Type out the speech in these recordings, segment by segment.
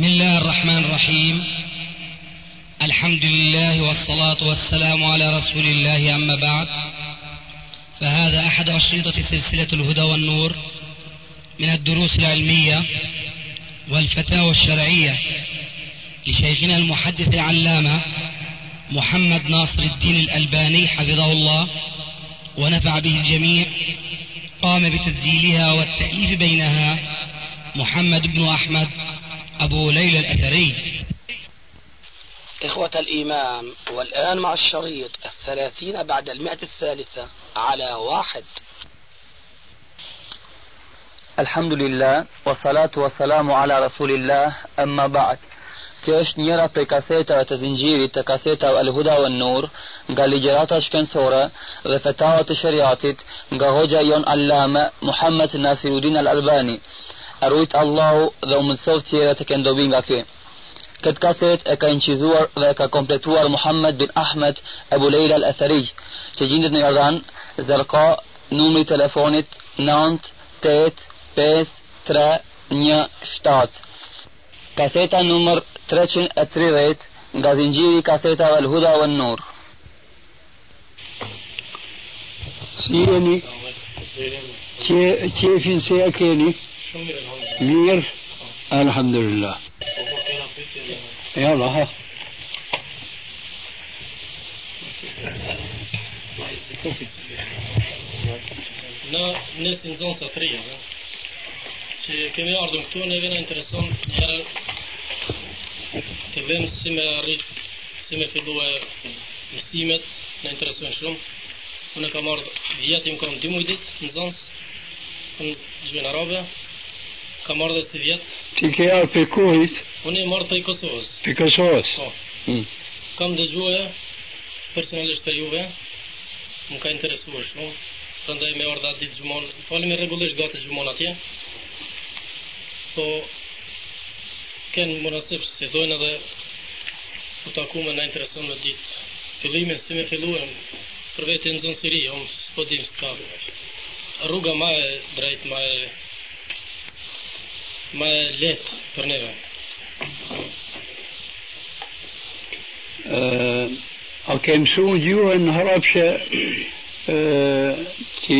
بسم الله الرحمن الرحيم. الحمد لله والصلاة والسلام على رسول الله، أما بعد، فهذا أحد أشرطة سلسلة الهدى والنور من الدروس العلمية والفتاوى الشرعية لشيخنا المحدث العلامة محمد ناصر الدين الألباني حفظه الله ونفع به الجميع. قام بتسجيلها والتأليف بينها محمد بن أحمد أبو ليلى الأثري. إخوة الإيمان، والآن مع الشريط 30 بعد 100 على 1. الحمد لله والصلاة والسلام على رسول الله، أما بعد. Kjo është njëra prej kasetave të zinxhirit të kasetave Al-Huda wan Nur nga ligjërata shkencore dhe fetavat të shariatit nga hoxha jon Allame Muhammed Nasiruddin Al-Albani. Arrujt Allahu dhe u mësoft tjera të këndobi nga kjo. Këtë kaset e ka incizuar dhe e ka kompletuar Muhammed bin Ahmed Abu Lejla Al-Athari, që gjendet në Jordan, Zërka, numri telefonit 9853117. Kaseta numër 330 nga zinxhiri kasetave Al-Huda wan Nur. Si jeni? Qefin se ja keni? Mirë? Alhamdulillah. Jalla, ha. Nësë në zonë satria, që kemi ardhën këtu, neve në intereson njërë të vëmë si me arrit, si me fillu e mësimet, në intereson shumë. Unë kam ardhë vjetim, kam 2 mujdit në zonës, në gjënë arabe, kam ardhë si vjetë. Ti ke arë për kohit? Unë e marrë për Kosovës. Për Kosovës? Po. Kam dëgjue, personalisht për juve, më ka interesuar shumë, prandaj me ardha ditë gjumon, falemi regullisht gati gjumon atje, po kënë më nësip se dojnë edhe u takume në intereson me ditë fillimin, si me filluem për vete në zonë Siri, unë s'po dim s'ka rruga ma e drejt, ma e letë për neve. A ke mësu gjuhën harapshe që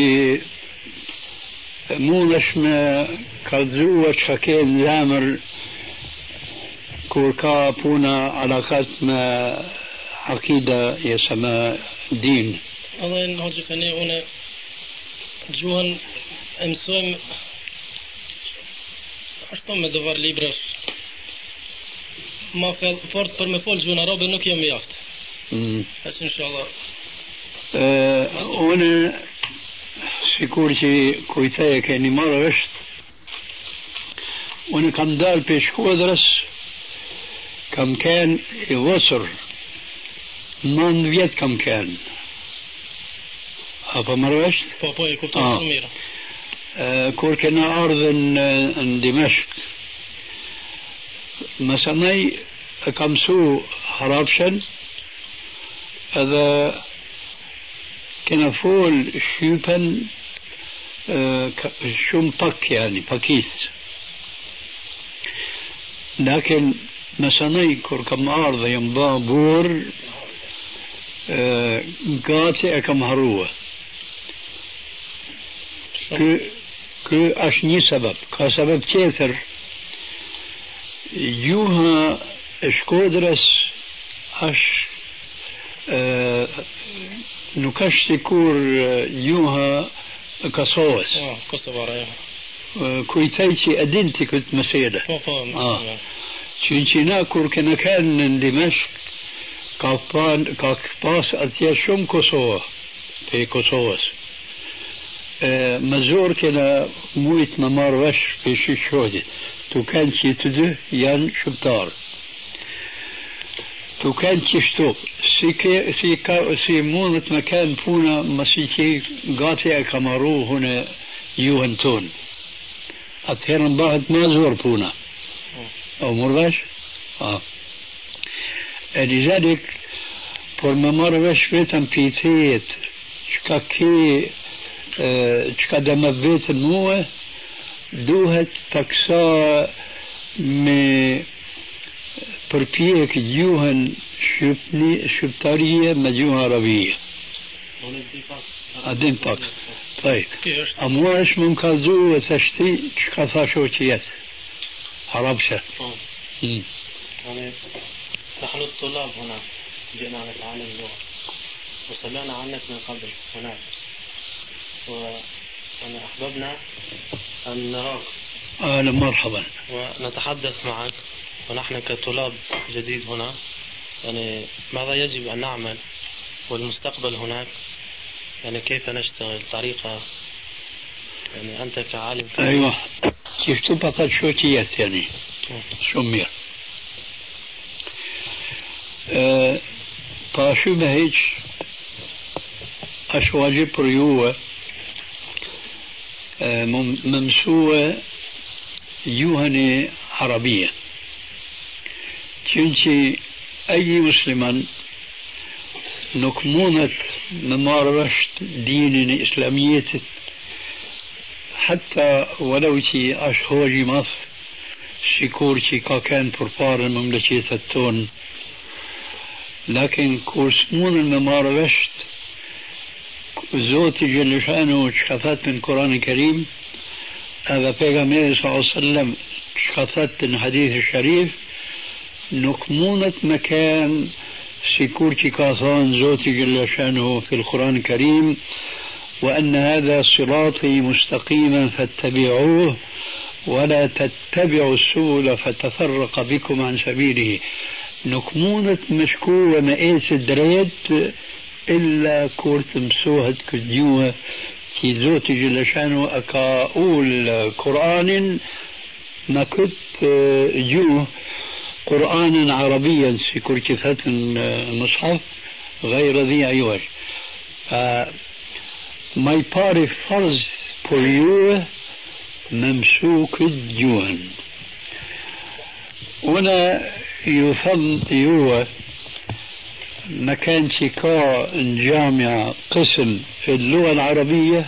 mund është me kalzua që ka ke në zemër kur ka puna alakat me akida jesa me din? Allah në hoqë fëni, une gjuhën e mësojmë ashtu me dovar librash ma fort për me fol gjuhën arabe nuk jam jaftë. Asë inshallah. Une sikur që kujteje keni marrë është, une kam dalë për Shkodrës, kam kënë i vësër, 9 vjetë kam kënë. Apo marrë është? Po, e kuptojnë shumë mirë. Kur kena ardhën në Dimeshk, mësanaj e kam su harapshen, edhe kena fol shqypen shumë pak, yani pakis. Lakin mësanaj kur kam ardhë jam ba bur, gati e kam harua. Kë është një sebeb. Ka sebeb tjetër. Gjuha e Shkodrës është nuk është sikur gjuha e Kosovës. Kosovara, ja. Kujtaj që e din të këtë mësele. Po. Që na kur kena kanë në Dimeshk, ka pas atje shumë Kosova, për Kosovës. Më zorë kena mujtë më marrë vesh për shqyqodit. Tu kanë që të dy janë shqiptarë. Tu kanë që shtu. Si mundët me kanë puna mësi që gati e ka marru hune juhën tonë. Atëherë në bëhet më zorë puna. O mërë vesh? E lizadik, por më marrë vesh vetëm pitejet, që ka që ka dhe më vetën muë, duhet taksa me përpjek gjuhën shqiptarie me gjuhën arabie. A din pak. طيب أمو إيش من كازو وتشتي شكفا شوتيات عربشة. يعني نحن الطلاب هنا جئنا نتعلم اللغة وسمعنا عنك من قبل هناك وأنا أحببنا أن نراك. أهلا مرحبا. ونتحدث معك ونحن كطلاب جديد هنا يعني ماذا يجب أن نعمل والمستقبل هناك يعني كيف نشتغل طريقة يعني أنت كعالم. أيوة كيف تبقى شوتيات يعني شمير طاشو بهيج أشواجب ريوة ممسوة يوهنة عربية كنتي أي مسلمان نكمونة ممارسة دين إسلامية حتى ولو تي أشهوجي مصر سيكورتي كان بربار المملكة التون لكن كورسمون الممارسة زوتي جل شأنه شخصت من القرآن الكريم هذا بيغمبر صلى الله عليه وسلم شخصت من الحديث الشريف نكمونة مكان سيكورتي كاثان زوتي جل شأنه في القرآن الكريم وأن هذا صراطي مستقيما فاتبعوه ولا تتبعوا السبل فتفرق بكم عن سبيله نكمونة مشكو ومئيس الدريد إلا كورت مسوهد كديوه كي زوتي جل شأنه أكاول قرآن ما كنت جوه قرآنا عربيا سيكورتي فتن مصحف غير ذي عوج ما يباري فرض بوليوه ممسوك الجوهن هنا يفضل يوه مكان شكاء جامعة قسم في اللغة العربية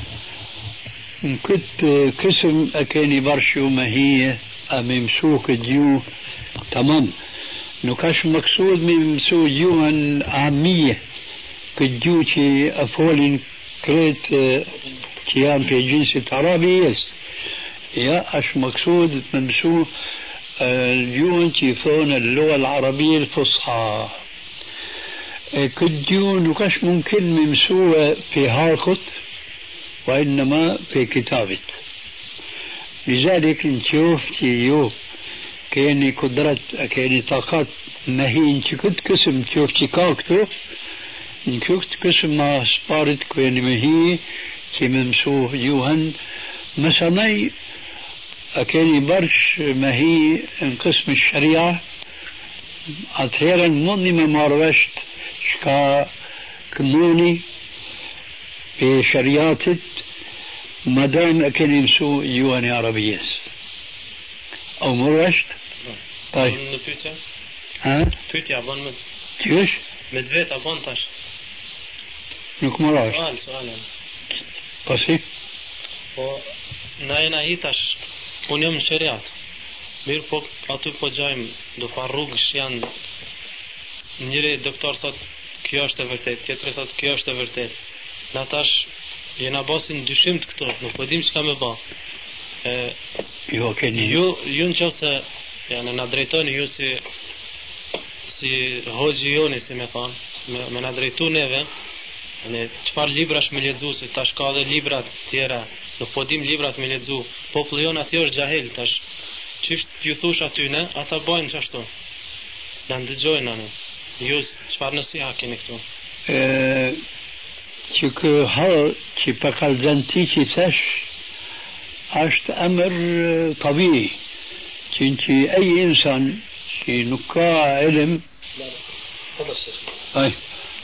كنت قسم أكاني برشو ما هي ممسوك الجوه تمام نكاش مقصود من ممسوك جوهن عامية كجوتي أفولين كريت كيان في جنس عربي يا أش مقصود ممسوك الجون تيفون اللغة العربية الفصحى كديون وكاش ممكن ممسوة في هاركت وإنما في كتابة لذلك نشوف تيو كيني قدرت كيني طاقات ما هي انت كنت قسم تشوف تكاكتو نشوف قسم ما سبارت كيني ما هي كي ممسوه يوهن مثلا أكاني برش ما هي قسم الشريعة أثيرا مني ممارست شكا كموني بشريعة مدام أكاني مسو يواني عربيس أو مرشت طيب ها تويتي عبان مد كيش مدفيت عبان تاش نك مرش سؤال قصي ناينا هيتاش unë jam në shariat mirë po aty po gjajmë do pa rrugësh janë njëri doktor thot kjo është e vërtet tjetri thot kjo është e vërtet na tash jena basin dyshim të këto nuk po dim çka më bë jo keni ju në qoftë janë na drejtoni ju si hoxhi joni si më thon me na drejtu neve ne çfarë librash me lexues tash ka edhe libra të tjera nuk po dim librat me lexu populli jon aty është xahil tash çish ju thosh aty ne ata bajnë çashtu na ndëgjojnë anë ju çfarë nësi ha keni këtu që kë hall që pa kallzanti që thash është amër tabii që ai insan që nuk ka ilm ai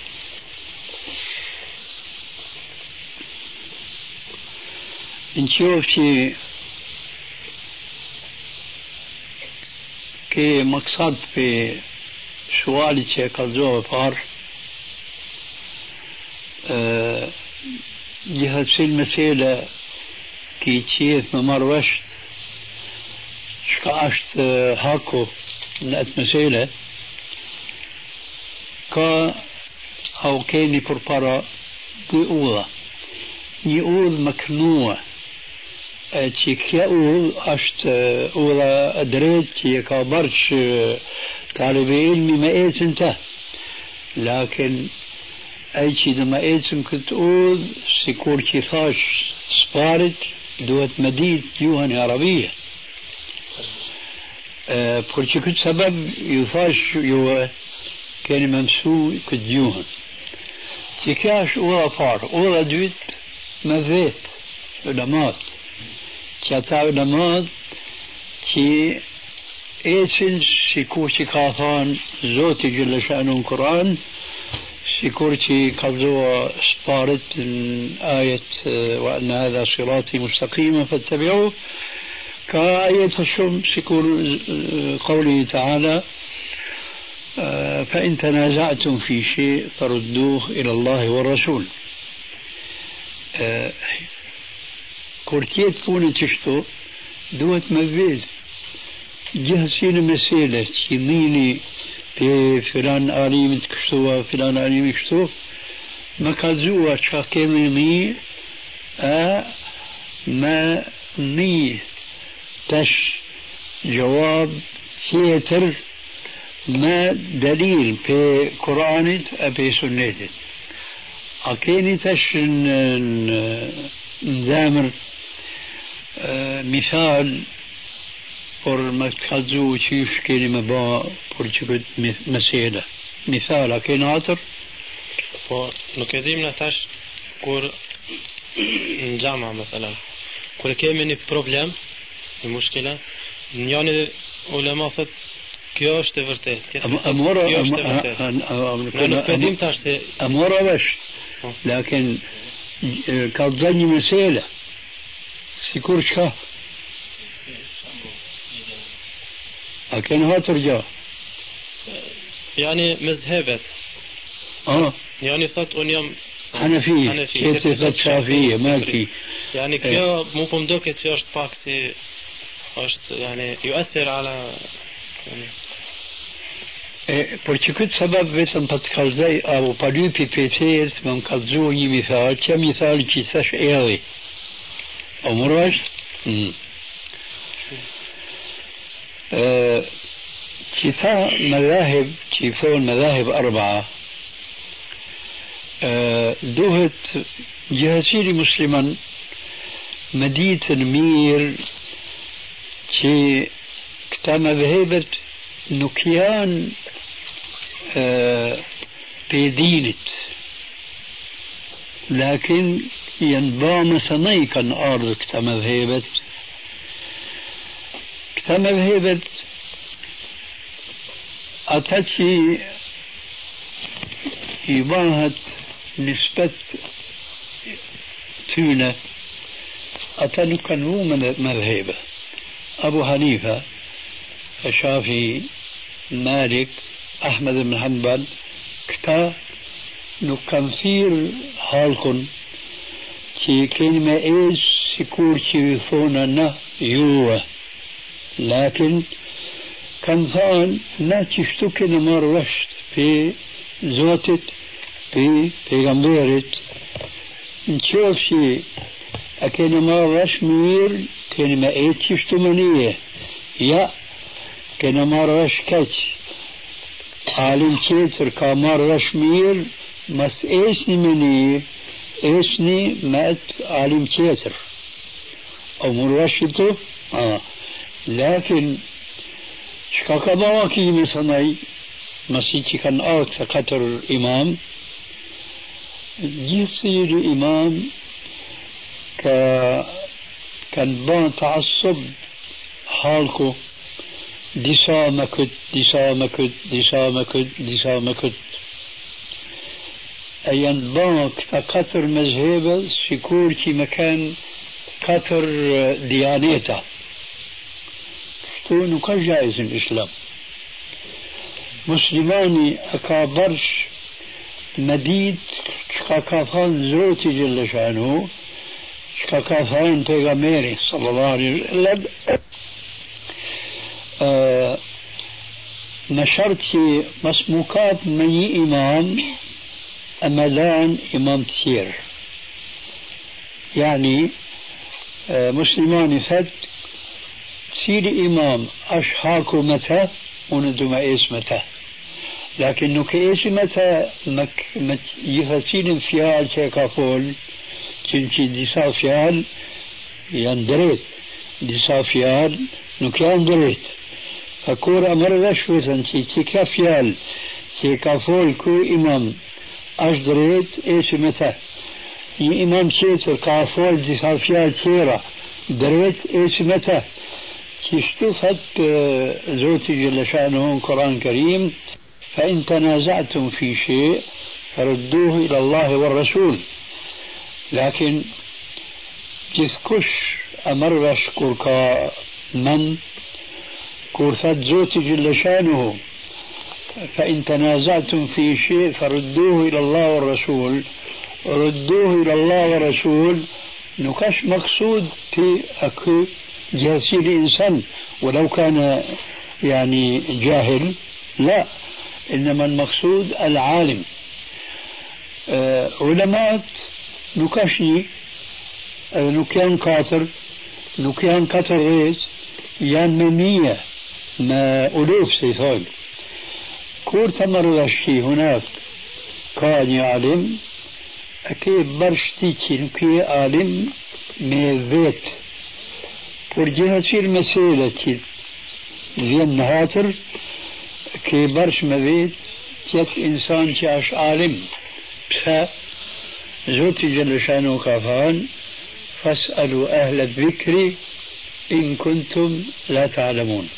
نشوف شيء كي مقصد في سؤالي شيء كالزوه فار جهة في المسألة كي تشيث ممروشت شكاشت هاكو نقت مسألة كا أو كيني بربرا بيقولا يقول مكنوع تيك يقول أشت أولا أدريت يكا برش طالب علمي ما إيت انت لكن أي شيء لما إيتم كنت أقول سيكور كيفاش سبارت دوت مديد يوهن عربية برشي كنت سبب يفاش يوه كان ممسو كنت يوهن تيكاش أولا فار أولا دوت مذيت علمات كاتا علمات كي إيتن سيكور كافان زوتي جل شأنه القرآن سيكورتي قبضوا سبارت من آية وأن هذا صراطي مستقيما فاتبعوه كآية الشم سيكون قوله تعالى فإن تنازعتم في شيء فردوه إلى الله والرسول كورتيت كون تشتو دوت مبيز جهسين مسيلة يميني في فلان آليم تكشتوا فلان آليم يكشتوا ما كازوا شاكيمي مي ما مي تش جواب سيتر ما دليل في قرآن أبي سنة أكيني تش نزامر مثال por më të kallëzu qysh keni me ba por që këtë mesele. Misal, a keni atër? Po, nuk e dim në tash kur në gjama, mëthëllën. Kur kemi një problem, një mushkila, njani ulema thët, kjo është e vërtet. Amora, kjo është e vërtet. Ne nuk e dim tash se... Amora vesh, lakin kallëza një mesele, sikur që أكن هاترجع يعني مذهبت يعني ثت أنيم حنفية كيف ثت شافية مالكي يعني كيا مو بمدوك تشارج باكسي يعني يؤثر على يعني Porque këtë sebeb vetëm për të kallëzaj apo pa lypi pejtjes më kallëzu një mithal, që mithal që thash erdi. O murash? كتا مذاهب كيفون مذاهب أربعة دوهت جهسيري مسلما مديت المير كي كتا مذهبت نكيان بيدينت لكن ينبام سنيكا أرض كتا مذهبت كتا مذهبت أتاتي يباهت نسبة تونة أتانو كانوا مذهبة أبو حنيفة الشافعي مالك أحمد بن حنبل كتا نكنفير حالكن كي كلمة إيش سيكور كي ثونا يوه لكن كان ثان ناتشتو كنا مرشت في زوتت في غمبيرت نشوف شي أكنا مرش مير كنا ما ايتشتو منيه يا كنا مرش كاتش عالم كيتر كامرش مير مس ايشني منيه ايشني مات عالم كيتر او مرشتو لكن شكاكا بواكي مثلا مسيحي كان آت قطر إمام يصير إمام كان بان تعصب حالكو ديسا مكت أيان بان قطر مذهبة سيكور كي مكان قطر ديانيتا كونه كجائز الإسلام مسلماني أكابرش مديد شكاكافان زوتي جل شأنه شكاكافان تيغاميري صلى الله عليه وسلم ما شرط مسموكات مني إمام أمدان إمام تسير يعني مسلمان فد سير إمام أشحاكو متى وندو ما إيس متى لكن كيس متى يفسين فيال شيكا فول كنتي ديسا فيال يندريت ديسا فيال نكيان دريت فكور أمر رشوة تيكا فيال تيكا فول كو إمام أشدريت إيش متى إمام تيتر كافول ديسا فيال تيرا دريت إيش متى تشتفت زوتي جل شأنه قرآن الكريم فإن تنازعتم في شيء فردوه إلى الله والرسول لكن تذكش أمرش كوركا من كورثت زوتي جل شأنه فإن تنازعتم في شيء فردوه إلى الله والرسول ردوه إلى الله والرسول نكش مقصود تي أكو جاسي الإنسان ولو كان يعني جاهل لا إنما المقصود العالم علماء نكشني نكيان قاتر نكيان قطر ريس يعني ممية ما ألوف سيفاق كور تمر الشيء هناك كان يعلم أكيد برشتي كي عالم من ذات ورجعت في المسألة كي زين هاتر كي برش مذيت جت إنسان كاش عالم بسا زوتي جل شانه كافان فاسألوا أهل الذكر إن كنتم لا تعلمون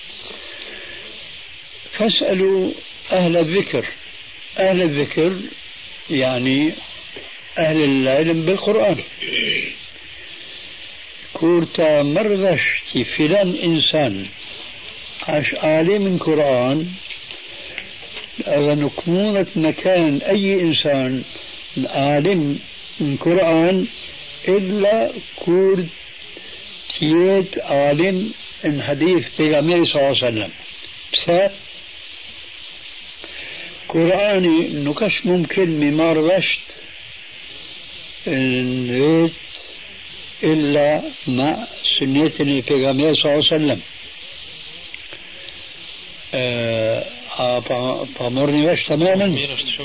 فاسألوا أهل الذكر أهل الذكر يعني أهل العلم بالقرآن كورتا مرغشتي فلان إنسان عاش عالم القرآن أذا نكمونة مكان أي إنسان عالم القرآن إلا كورت تيت عالم إن حديث بيغامير صلى الله عليه وسلم بس قرآني نكش ممكن ممار رشت نريد إلا مع سنتني بيغامير صلى الله عليه وسلم فمرني باش تماما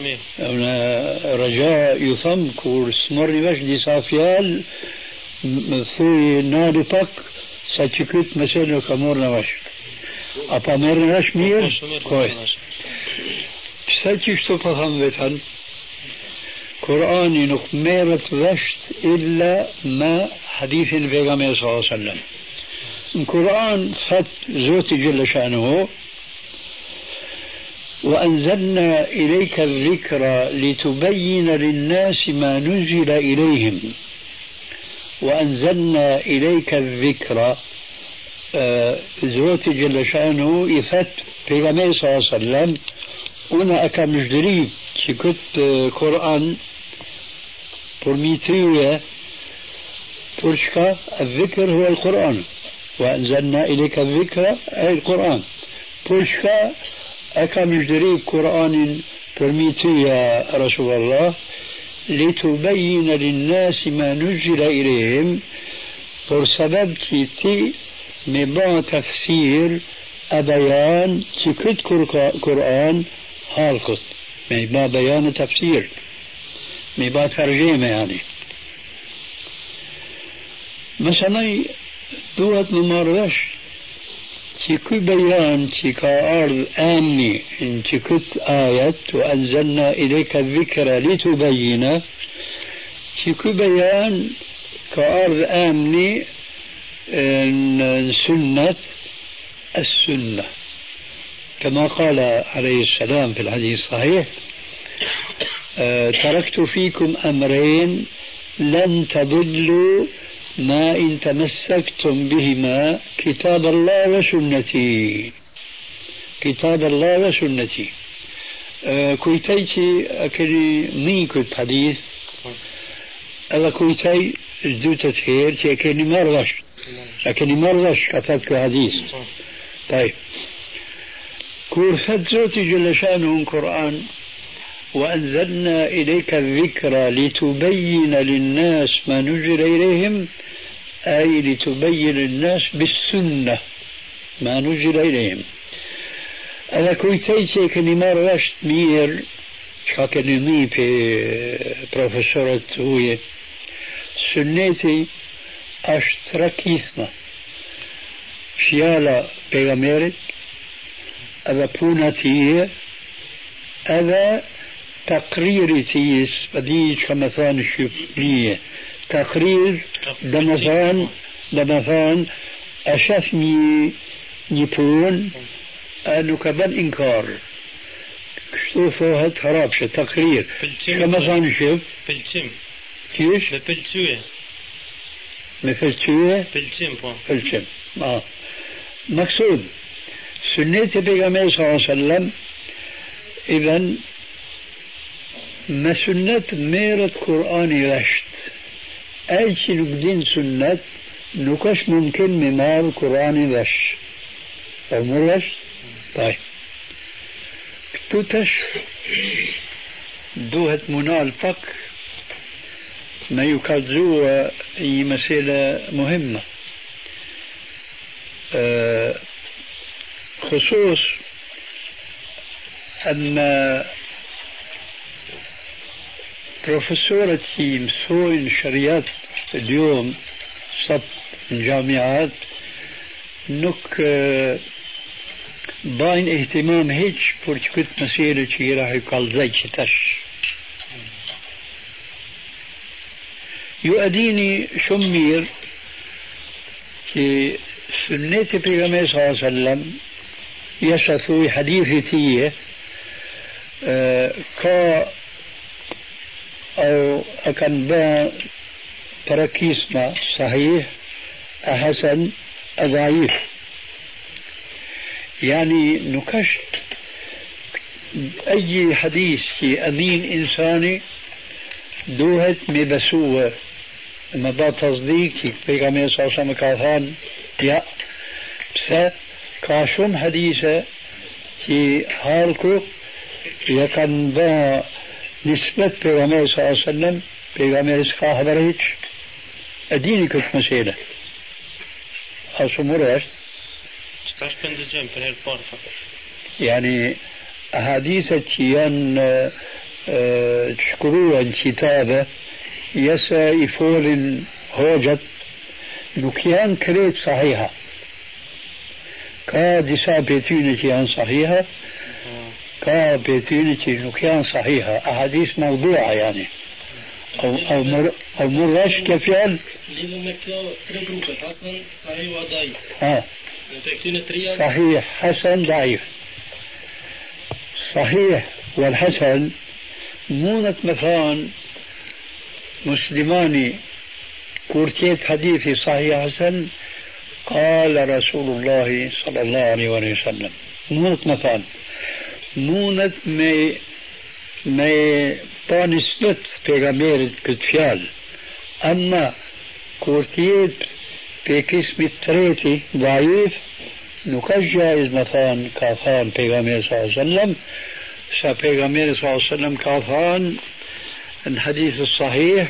رجاء يثم كور سمرني باش دي صافيال في نادي باك ساتشكت مثلا كمورنا باش أبامرني باش مير كوي ساتشك تفهم بيتان قرآني نخميرة رشت إلا ما حديث النبي صلى الله عليه وسلم القرآن فت زوتي جل شأنه وأنزلنا إليك الذكر لتبين للناس ما نزل إليهم وأنزلنا إليك الذكر زوتي جل شأنه يفت بيغامي صلى الله عليه وسلم أنا أكام جدريب كنت قرآن برميترية ترشكا الذكر هو القرآن وأنزلنا إليك الذكر أي القرآن ترشكا أكام جدريب قرآن برميترية رسول الله لتبين للناس ما نزل إليهم بسبب كيتي مبا تفسير أبيان كيكت قرآن هالكت مبا بيان تفسير مبا ترجمة يعني مثلا دوت ممارش كي بيان كأرض آمني إن كت آية وأنزلنا إليك الذكر لتبين كي بيان كأرض آمني إن سنة السنة كما قال عليه السلام في الحديث الصحيح تركت فيكم أمرين لن تضلوا ما إن تمسكتم بهما كتاب الله وسنتي كتاب الله وسنتي كويتيتي أكلي مين كنت حديث ألا كويتي جدوتة خير أكلي مرغش أكلي مرغش كتبت حديث طيب كورثت زوتي جل شانه القرآن وأنزلنا إليك الذكر لتبين للناس ما نزل إليهم أي لتبين للناس بالسنة ما نزل إليهم. أنا كويتيتي كني مرشت مير شاكني في بروفيسورة هوية سنتي أشتركيسما شيالا بيغاميرت هذا بوناتيه هذا تقريري تيس بديش كمثان الشبنية تقرير دمثان أشافني نيبون أنه كبن إنكار شوفوا هاد خرابشة تقرير كمثان الشب بلتم كيش بلتوه مفلتوه بلتم مقصود سنة بيغامبر صلى الله عليه وسلم إذن ما سنة ميرت قرآن رشت أي شيء نقدين سنة نكش ممكن ممار قرآن رش أو رش طيب كتوتش دوهت منال فك ما يكذو أي مسألة مهمة خصوص أن بروفيسورتي مسوين شريات اليوم صب الجامعات نك باين اهتمام هيج كنت مسيرة شي راح يقال زي تش يؤديني شمير في سنة بيغمبر صلى الله عليه وسلم يشثوي حديثي كا أو أكن با تركيسما صحيح أحسن أضعيف يعني نكشت أي حديث في أمين إنساني دوهت مبسوة ما با تصديق في كما صلى كافان يا بس كاشم حديثة في حالكو يكن با نسبة پیغمبر صلی اللہ علیہ وسلم پیغمبر اس کا خبر هیچ ادینی کچھ مسئلة اصو مرش ستاش بندجم پر هالبار فقط يعني أحاديث تيان تشكروا الكتابة يسا يفول هوجت نكيان كريت صحيحة كادسا بيتين كيان صحيحة كابيتين نكيان صحيحة أحاديث موضوعة يعني أو مرش كيف يعني حسن صحيح وضعيف صحيح حسن ضعيف صحيح والحسن مونة مثلا مسلماني كورتيت حديثي صحيح حسن قال رسول الله صلى الله عليه وسلم مونة مثلا مونة ما بانسبت بيغامير كتفيال أما كورتيت بكسم التريتي ضعيف نكش جائز مثلا كافان بيغامير صلى الله عليه وسلم بيغامير صلى الله عليه وسلم كافان الحديث الصحيح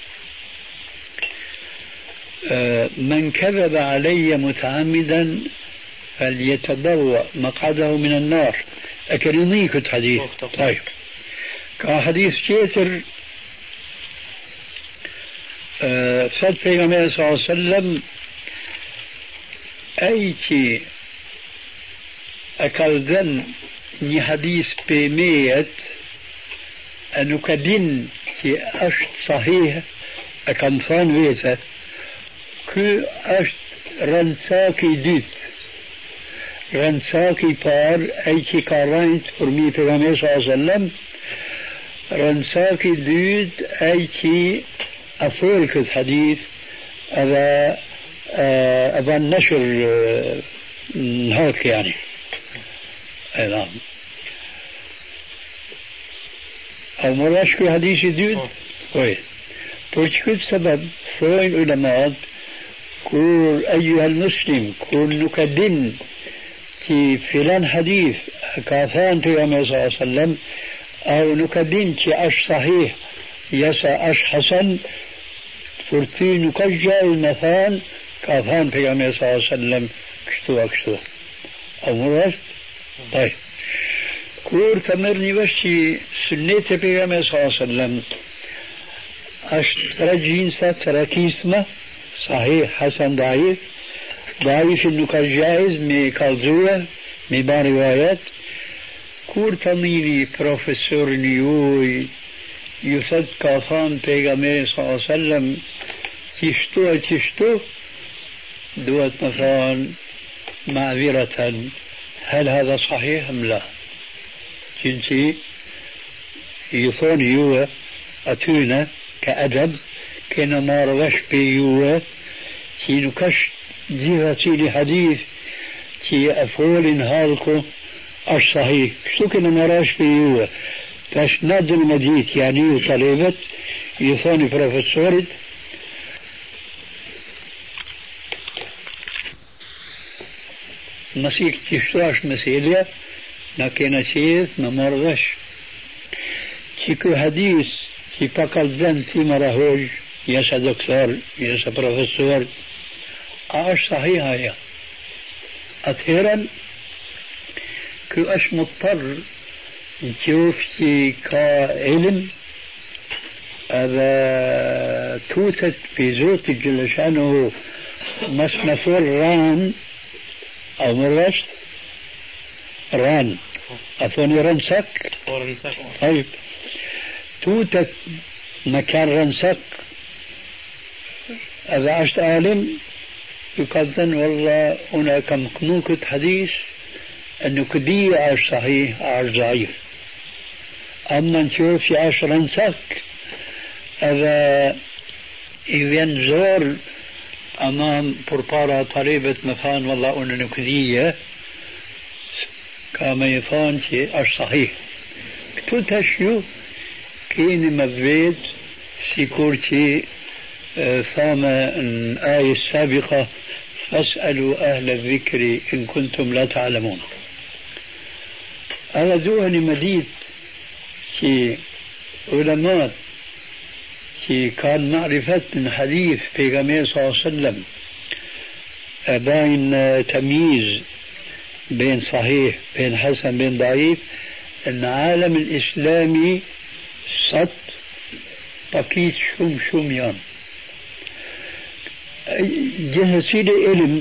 من كذب علي متعمدا فليتبوأ مقعده من النار أكلمي كنت حديث طيب كحديث كيتر فات پیغمبر صلى الله عليه وسلم أيتي أكلدن ني حديث بميت أنو كدين كي أشت صحيح أكنفان ويتا كو أشت رنساكي ديت رنساكي بار أيتي كارانت فرمي پیغمبر صلى الله عليه وسلم رنساكي ديت أيتي أفرك الحديث هذا النشر هيك يعني نعم أو مراشكو حديث ديت كويس برشكو سبب فوين علماء كل أيها المسلم كل نكدن في فلان حديث كافان في صلى الله عليه وسلم أو نكدين أش صحيح يسا أش حسن فرتي نكجا المثان كافان في صلى الله عليه وسلم كشتو أكشتو أو مرات طيب كور تمرني بشي سنة في صلى الله عليه وسلم أش ترجين تركيسمة صحيح حسن ضعيف ضعيف إنه كالجائز مي كالزوة مي بان روايات كور تميني بروفيسور نيوي يثد كافان بيغامير صلى الله عليه وسلم تشتو دوت مثلا معذرة هل هذا صحيح أم لا جنسي يثون يوه أتونا كأدب كنا ما روش بيوه تي نكش جهتي لحديث تي أفول هالكو أش صحيح شو كنا ما روش بيوه تاش ناد المديت يعني طلبت يثوني بروفيسورت مسيك تشتاش مسيليا لكن شيء ما مرضش تيكو حديث تي باكال زن تي مراهوج يسا دكتور يسا بروفيسور اش صحيحة يا اثيرا كو اش مضطر نشوف تي كعلم هذا توتت في زوت جل شانه مسمفور ران أو مرشت ران أثوني رنسك طيب توتك مكان رنسك إذا عشت عالم يقدن والله هناك مقنوكة حديث أنه كدية عاش صحيح عاش ضعيف أما نشوف عاش رنسك إذا ينزور أمام بربارة طالبة مفان والله أنه نكذية كما يفان شيء أش صحيح تتشيو كين مبيت سيكورتي ثامة الآية السابقة فاسألوا أهل الذكر إن كنتم لا تعلمون هذا دوهني مديد في علماء كان معرفة من حديث بيغامبر صلى الله عليه وسلم بين تمييز بين صحيح بين حسن بين ضعيف العالم الإسلامي صد بقيت شم يوم جهة علم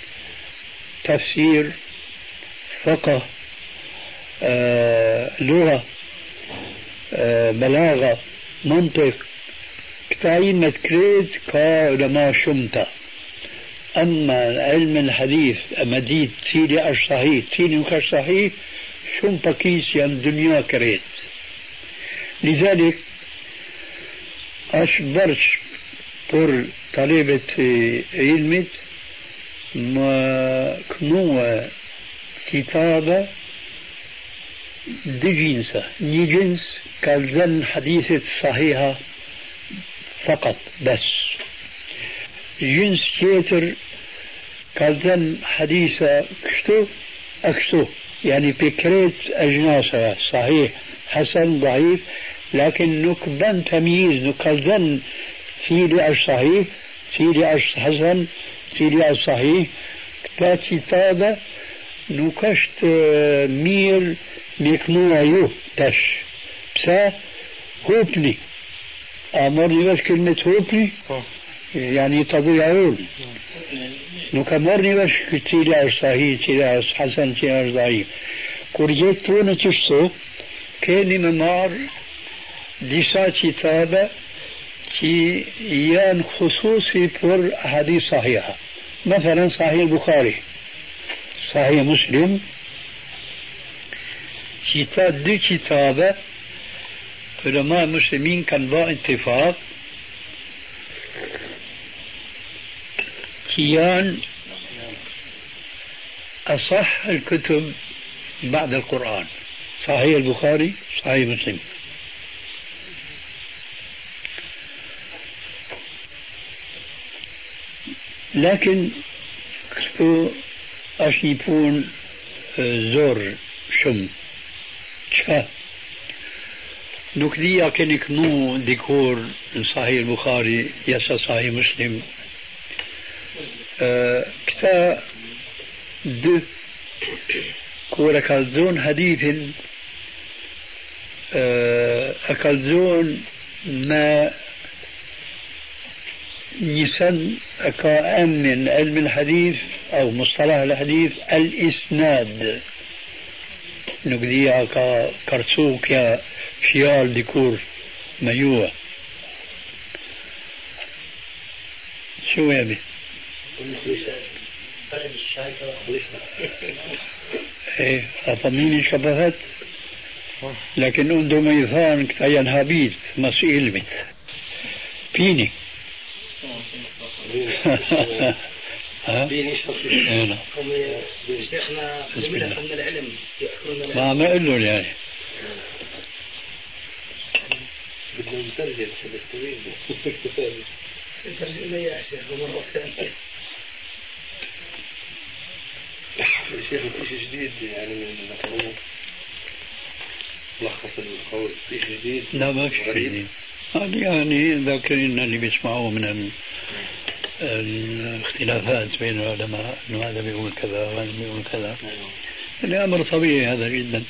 تفسير فقه لغة بلاغة منطق كتاين كريت كعلماء شمتا أما علم الحديث مديد تيلي أش صحيح تيلي مكش صحيح شم بكيس يم دنيا كريت لذلك أش برش بور طالبة علمت ما كنوة كتابة دي جنسة ني جنس كالذن حديثة صحيحة فقط بس جنس كيتر كالذن حديثة أكشتو يعني بكريت أجناسها صحيح حسن ضعيف لكن نكبن تمييز نكالذن سيدي الصحيح سيدي الحسن سيدي الصحيح كتاتي تابة نكشت مير ميكنوع يو تش بسا هوبني أمرني بس كلمة هوبني يعني تضيعون نكمرني بس سيدي الصحيح سيدي الحسن سيدي الضعيف كورجيت تونة تشتو كاني ممار ديسا كتابة كي يان خصوصي بور حديث صحيحة مثلا صحيح البخاري صحيح مسلم كتاب دي كتابة علماء المسلمين كان با اتفاق كيان أصح الكتب بعد القرآن صحيح البخاري صحيح مسلم لكن أشيبون زور shumë. Çka? Nuk dhja keni kënu dikur në Sahih Bukhari, jasa Sahih Muslim. Këta dë, kur e kalzon hadithin, e kalzon me نسن كأمن علم الحديث أو مصطلح الحديث الإسناد نقديها كرسوك يا فيال ديكور ميوة شو يا بي ايه أطميني شبهت لكن عنده ميثان كتاين هابيت مسئل بيت بيني بيني شخصي هم شيخنا جميلة من العلم ما أقول له يعني بدنا نترجم ترجم لي يا شيخ مرة ثانية شيخ في شيء جديد يعني من القانون لخص القول في شيء جديد لا ما في شيء جديد يعني ذاكرين اللي بيسمعوه من الاختلافات بين العلماء انه هذا بيقول كذا وهذا بيقول كذا الامر طبيعي هذا جدا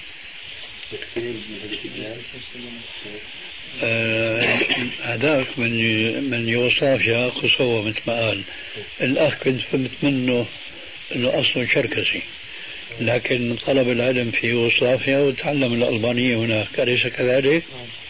هذاك من يوصافيا قصوى مثل ما قال الاخ كنت فهمت منه انه اصله شركسي لكن طلب العلم في يوغوسلافيا وتعلم الألبانية هناك أليس كذلك؟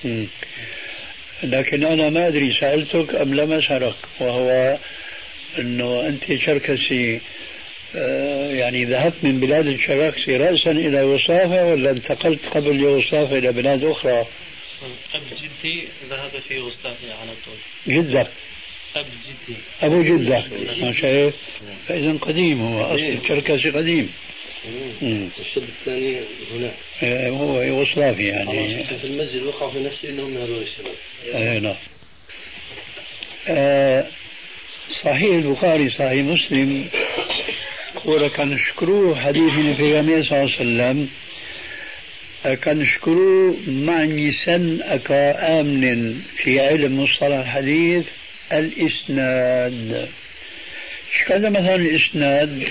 لكن أنا ما أدري سألتك أم لم أسألك وهو أنه أنت شركسي يعني ذهبت من بلاد الشركسي رأسا إلى يوغوسلافيا ولا انتقلت قبل يوغوسلافيا إلى بلاد أخرى؟ أب جدي ذهب في يوغوسلافيا على طول. جدك؟ أب جدي. أبو جدك ما شايف؟ فإذا قديم هو أصل الشركسي قديم. الشاب الثاني هنا هو يوغوسلافيا يعني في المسجد وقعوا في نفسي انهم من هذول الشباب. نعم. صحيح البخاري صحيح مسلم كان نشكروه حديثنا في النبي صلى الله عليه وسلم كان نشكروه مع نسن أكا آمن في علم مصطلح الحديث الإسناد. شكذا مثلا الإسناد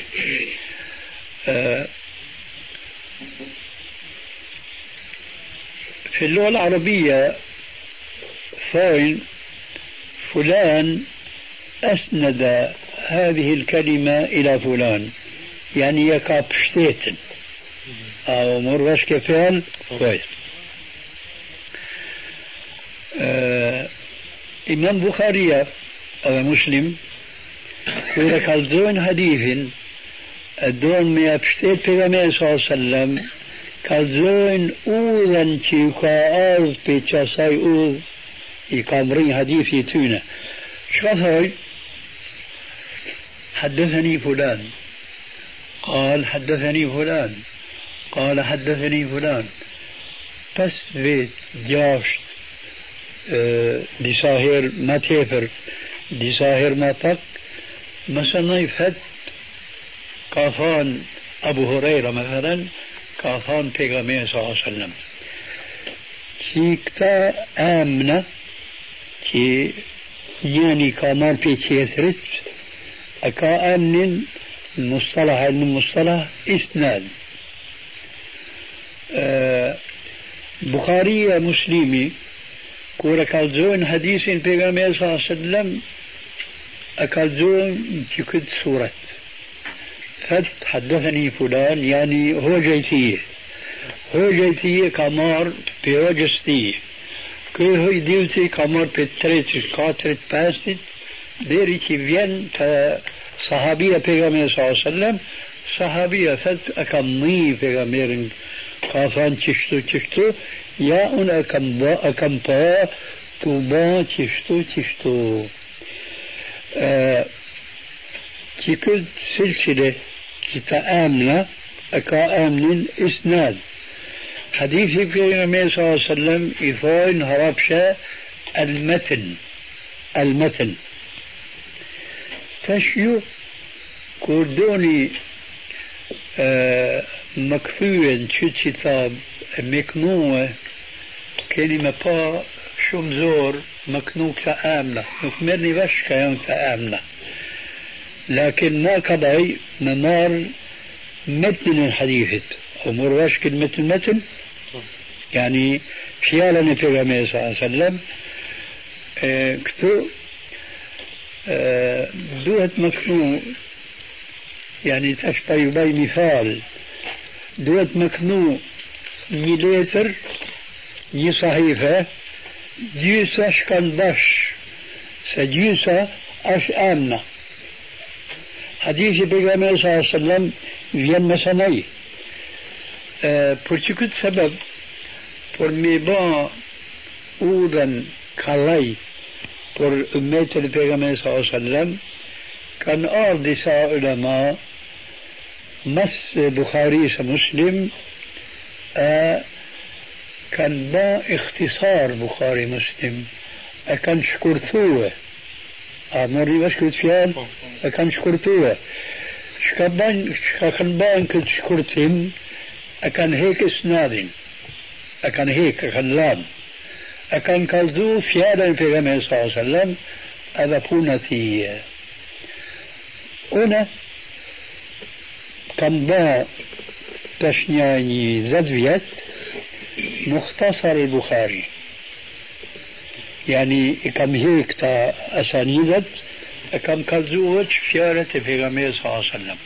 في اللغة العربية فاين فلان أسند هذه الكلمة إلى فلان يعني يكاب شتيتن أو مرغش كفعل كويس. إمام بخاري أو مسلم ولك الدون حديث الدون ما يبشتيت في النبي صلى الله عليه وسلم كالدون أوذن تيكا أرض بيتشاساي أوذ يكامرين حديثي تونه شخصي حدثني فلان قال حدثني فلان قال حدثني فلان بس بيت جاشت دي ساهر ما تيفر دي ساهر ما تك مثلا يفت كافان أبو هريرة مثلا كافان بيغامير صلى الله عليه وسلم كيكتا آمنة كي يعني كمان بيتشيثرت أكا آمن المصطلح المصطلح إسناد. بخاري مسلمي كورا كالزون حديث بيغامير صلى الله عليه وسلم أكالزون تكد سورة فت حدثني فلان يعني هو جيتيه كمار بيوجستيه كي هو يديوتي كمار بتريت كاترت باستت ديري كي فين صحابية بيغامير صلى الله عليه وسلم صحابية فت أكمي بيغامير كافان تشتو يا أن أكمبا توبا تشتو كي كل سلسلة كتآمنة أكا آمن إسناد حديث في النبي صلى الله عليه وسلم إفاين هربشة المتن تشيو كردوني مكفوين شو كتاب مكنوة كلمة با شو زور مكنوك تآمنة نكمرني بش كيون تآمنة لكن ما قضي نمار متن الحديث أمور واش كلمة المتن يعني فيالا في الرمي صلى الله عليه وسلم كتو دوت مكنو يعني تشبه يبي مثال دوت مكنو ميليتر دي صحيفة جيسا شكال باش سجيسا أش آمنة حديث بيغامبر صلى الله عليه وسلم vjen me sanaj për që këtë sebeb për me ba udhën kalaj për ummetën e pejgamberit sallallahu alaihi wasallam kanë ardhur disa ulema mas Bukhari se Muslim kanë ba ikhtisar Bukhari Muslim kanë shkurtue a mori vesh këtë fjalë kanë shkurtue shka kanë banë këtë shkurtim e kanë hek isnadin e kanë hek, e kanë lanë e kanë kalzu fjallën e pejgamberit sallallahu alaihi wasallam edhe puna tije une kanë ba tash një 10 vjet mukhtasar al-Bukhari يعني كم هيك تا أسانيدت كم كالزوج فيارة في غمير صلى الله عليه وسلم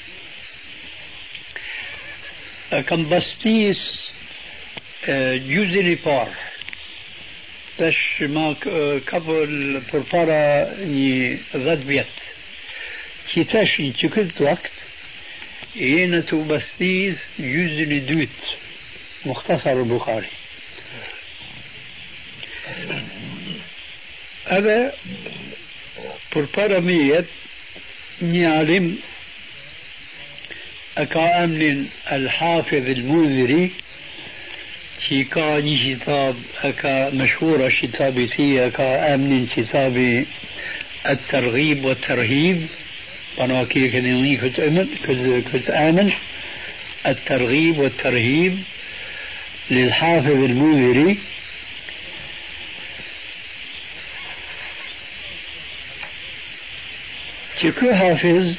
كم بستيس جزء بار تش ما قبل بربارا ني ذات بيت كي تشي كل وقت ينتو بستيس جزء دوت مختصر البخاري هذا بربرمية نعلم أكامن الحافظ المنذري في كان كتاب أكا مشهورة كتابتي أكامن كتاب الترغيب والترهيب أنا كي كنوني كنت آمن الترغيب والترهيب للحافظ المنذري كيكو حافظ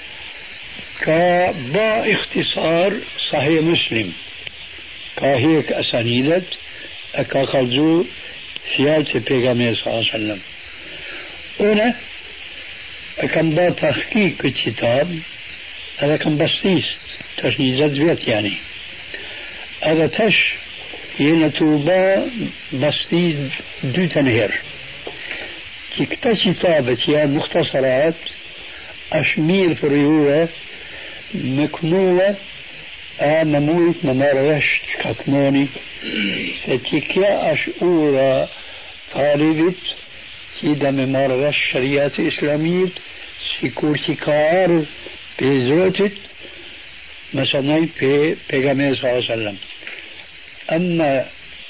كبا اختصار صحيح مسلم كهيك أسانيدت أكا خلزو فيالة بيغامبر صلى الله عليه وسلم هنا أكم با تحقيق الكتاب هذا كم بسيط تشنيزات بيت يعني هذا تش ينتوبا بسيط دو تنهر كتا كتابة يا مختصرات أشمير في الريوة مكنوة نموت نمارشت كتنوني ستيكيا أشعورا طالبت كيدا ممارش شريعة إسلامية سيكورتي كار بيزوتت مثلا بيغامبر صلى الله عليه وسلم أما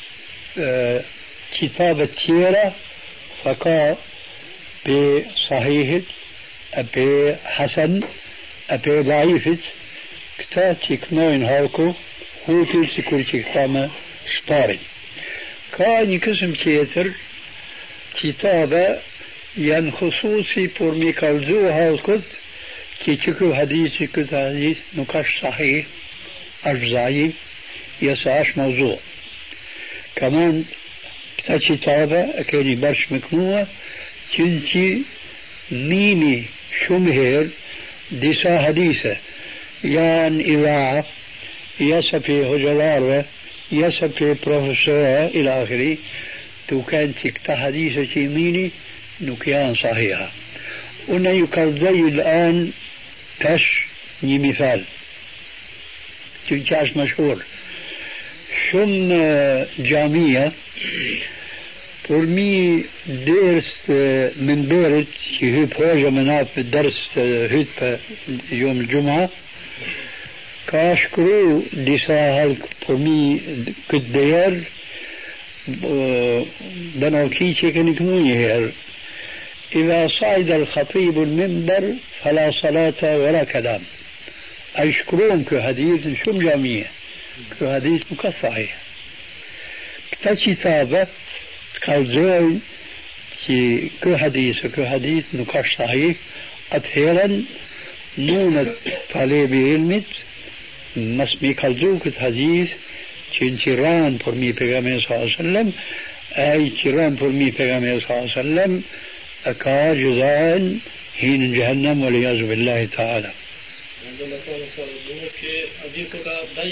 كتابة تيرا فكا بصحيح أبي حسن أبي ضعيفت كتا تكنوين هالكو هو كل سكورتي كتامة شطاري كان قسم تيتر كتابة ين خصوصي بور ميكالزو هالكت كي تكو حديثي كت حديث نكاش صحيح أش ضعيف يساش موضوع كمان كتا كتابة أكيني برش مكنوة كنتي ميني شمهر ديسا حديثة يان إذاعة يسفي هجلارة يسفي بروفيسورة إلى آخره تو كان تكتا حديثة ميني نكيان صحيحة هنا يكالزي الآن تش مثال تنكاش مشهور شم جامية برمي درس من بيرت هي بروجة مناف درس هيت يوم الجمعة كاشكرو ديسا هالك برمي كدير بنوكي تكن كنوني هير إذا صعد الخطيب المنبر فلا صلاة ولا كلام أشكرون كحديث شو جامية كحديث مكصحيح كتابة كالزوي كحديث نكاش صحيح أتهيرا نونة طالب علمت مسمي كالزو كحديث تيران فرمي پیغمبر صلى الله عليه وسلم أي تيران فرمي پیغمبر صلى الله عليه وسلم أكا جزاء حين جهنم والعياذ بالله تعالى. عندما كان يقول كحديث كضعيف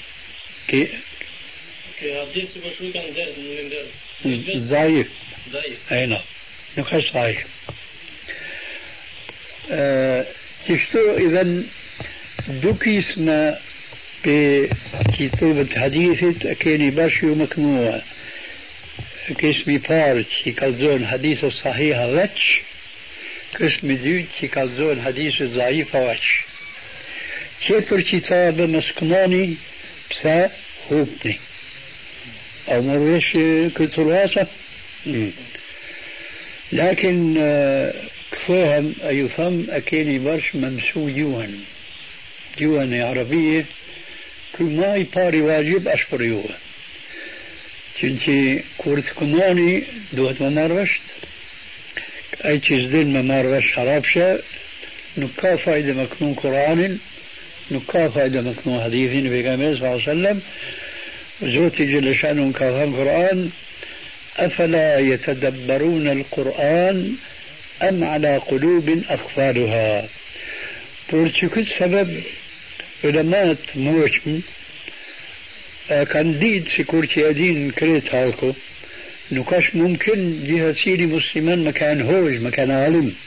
كحديث بشو كان ضعيف ضعيف أي نعم نقص صحيح. تشتو إذن دوكي اسمه بكتابة حديثة كيني باشيو مكنوع كاسمي بارت يكالزون حديث الصحيح غتش كاسمي ديوت يكالزون حديث الضعيف غتش كيتر كتاب مسكناني بسا هوبني أو مرويش كتراسة لكن كفاهم أيفهم أكيني برش ممسو جوهن عربية كل ما يباري واجب أشبر يوه چونچه كورت كناني دوت مماروشت أي چيز دين مماروش حرابشة نكا فايدة مكنون قرآن نكا فايدة مكنون حديثين في قامل صلى الله عليه وسلم زوتي جل شأنهم كافهم قرآن أفلا يتدبرون القرآن أم على قلوب أقفالها بورتشكل سبب علماء موشم كان ديد سيكورتي أدين كريت هالكو نكاش ممكن جهة سيري مسلمان مكان هوج مكان عالم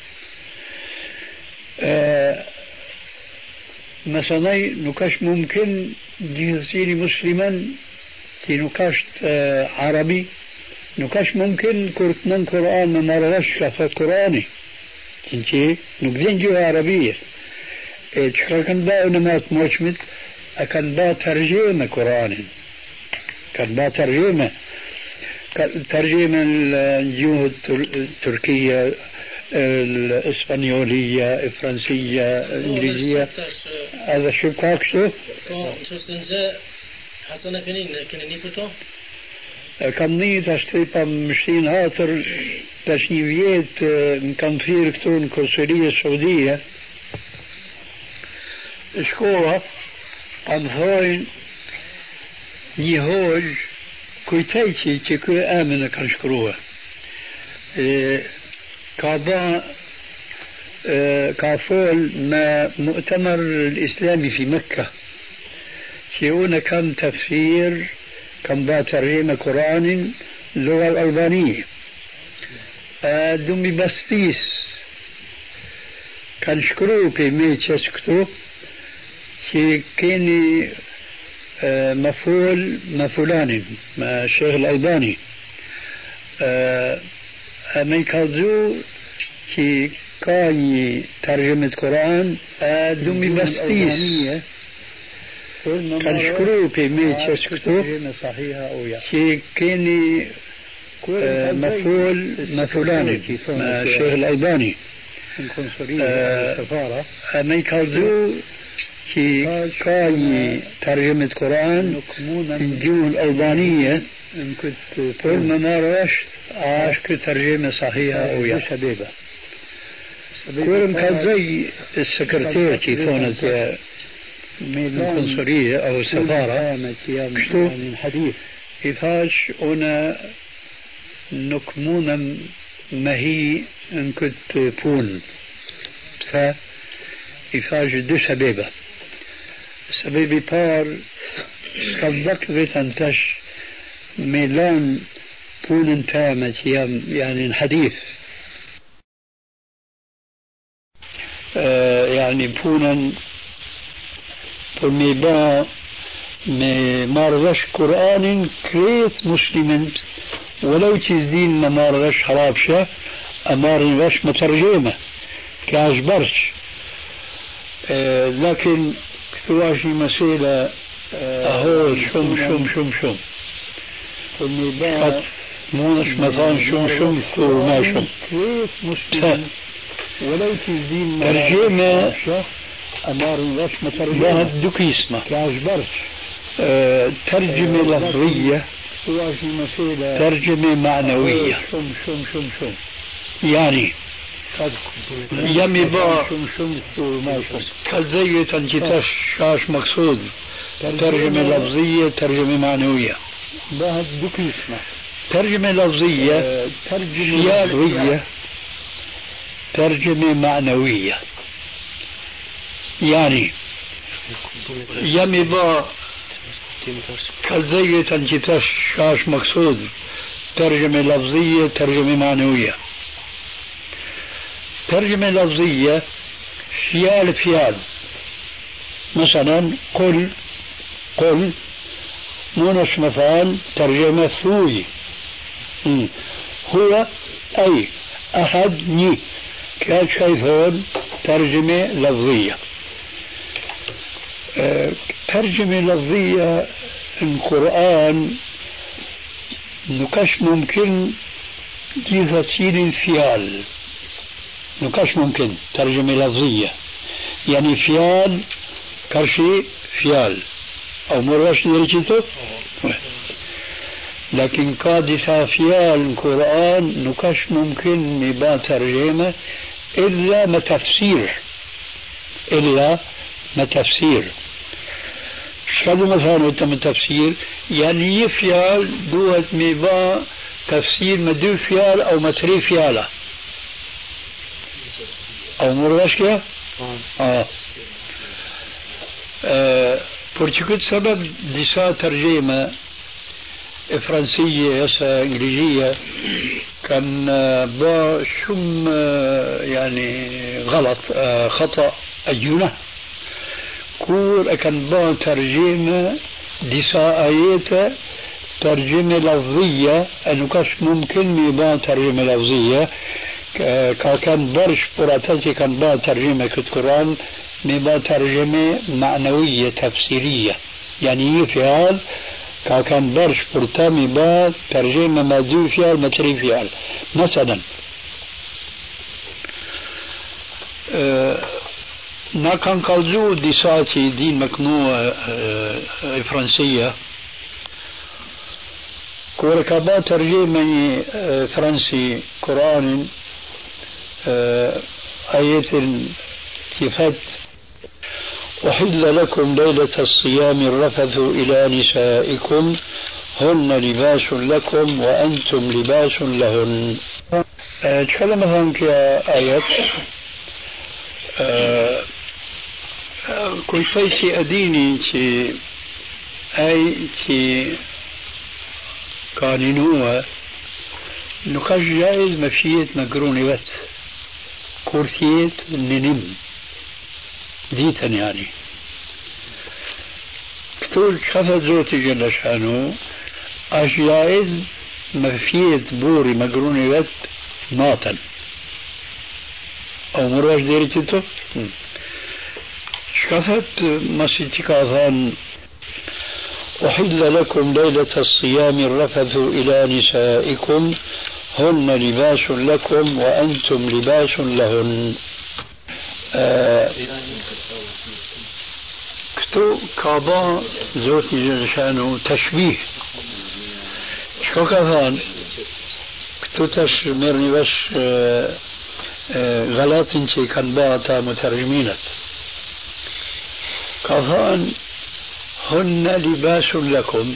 مثلا نكاش ممكن جهة سيري مسلمان تي نكاش عربي نكاش ممكن كورتنان قرآن ممارغش شفت قرآني تنشي نبدين جهة عربية كان با علماء موشمت كان با ترجمة قرآن كان با ترجمة الجهة التركية الإسبانيولية الفرنسية الإنجليزية هذا شو كاكسو حسنا فينين كنا نيكوتو كم نيت أشتري مشتين هاتر تشنيفيات كان في ركتون كونسولية السعودية شكوة عن هاين يهوج كويتايتي تكو آمنة كان شكروها كابا كافول ما مؤتمر الإسلامي في مكة شيونا كان تفسير كان با ترجمة قرآن اللغة الألبانية دمي بسبيس كان شكرو بمي تشكتو كي كيني مفعولان مع الشيخ الألباني أمي كازو كي كاني ترجمة قرآن دمي بسبيس كان شكرو بمي تشكتو كي كيني مفعولان مع الشيخ الألباني أمي كازو كي كاني ترجمة قرآن الجو الألبانية كل ما رشت عاش كترجمة صحيحة أو يا شبيبة كل كان زي السكرتير كيفونت القنصلية أو السفارة شتو إفاش أنا نكمونا ما هي إن كنت بون بسا إفاش دو سبيبة سبيبي بار كذلك بيتنتش ميلان بون تامة يعني الحديث يعني بونا بميبا مارغش قرآن كريت مسلما ولو تزدين ما مارغش حرابشة مارغش مترجمة كاجبرش لكن كتواشي مسيلة أهو شم قد مونش مثلا شم وما شم ولو تزدين ترجمة أمار رسمة ترجمة دوكي اسمه كأجبرش ترجمة لفظية ترجمة معنوية يعني يمي با كالزي تنجتش شاش مقصود ترجمة لفظية ترجمة معنوية ترجمة لفظية فيالوية ترجمة معنوية يعني يمي با كالزي تنجتش شاش مقصود ترجمة لفظية ترجمة معنوية ترجمة لفظية فيال مثلا قل مونش مثال ترجمة ثوي هو أي أحد ني كان شايفون ترجمة لفظية ترجمة لفظية القرآن نكش ممكن جيزتين فيال نكش ممكن ترجمة لفظية يعني فيال كرشي فيال أو مرش نرجته لكن قادسة فيال القرآن نكش ممكن نبا ترجمة إلا ما تفسير شكله مثلا وتم تفسير يعني يفيال دوت ميبا تفسير مدو فيال أو متري فيالة أو مرشكة برشكت سبب دسا ترجمة فرنسية يسا إنجليزية كان با شم يعني غلط خطأ أجنة كور كان با ترجمة دسا آيات ترجمة لفظية أنه كاش ممكن ميبا ترجمة لفظية كان برش براتاتي كان با ترجمة كتقران ميبا ترجمة معنوية تفسيرية يعني يفعل كان برش برتا ميبا ترجمة مادو فيال متري فيال مثلا ناكن قلزو ديساتي دين مكنوة فرنسية كوركابا ترجمة فرنسي قرآن آيات كفت أحل لكم ليلة الصيام الرفث إلى نسائكم هن لباس لكم وأنتم لباس لهن تكلم مثلا كآيات كل شيء أديني أي قانونوها نقاش جائز مفيت مقروني بس كورسيت ننم ديتا يعني كتول شفت زوتي جل شانو اش جائز مفيت بوري مقروني بس ناطن او مراج ديري تتو شفت مسيتك اظن أحل لكم ليلة الصيام الرفث إلى نسائكم هن لباس لكم وأنتم لباس لهن كتو كابا زوتي جنشانو تشبيه شو كفان كتو تشمرني بس غلط انتي كان باتا مترجمينت كفان هن لباس لكم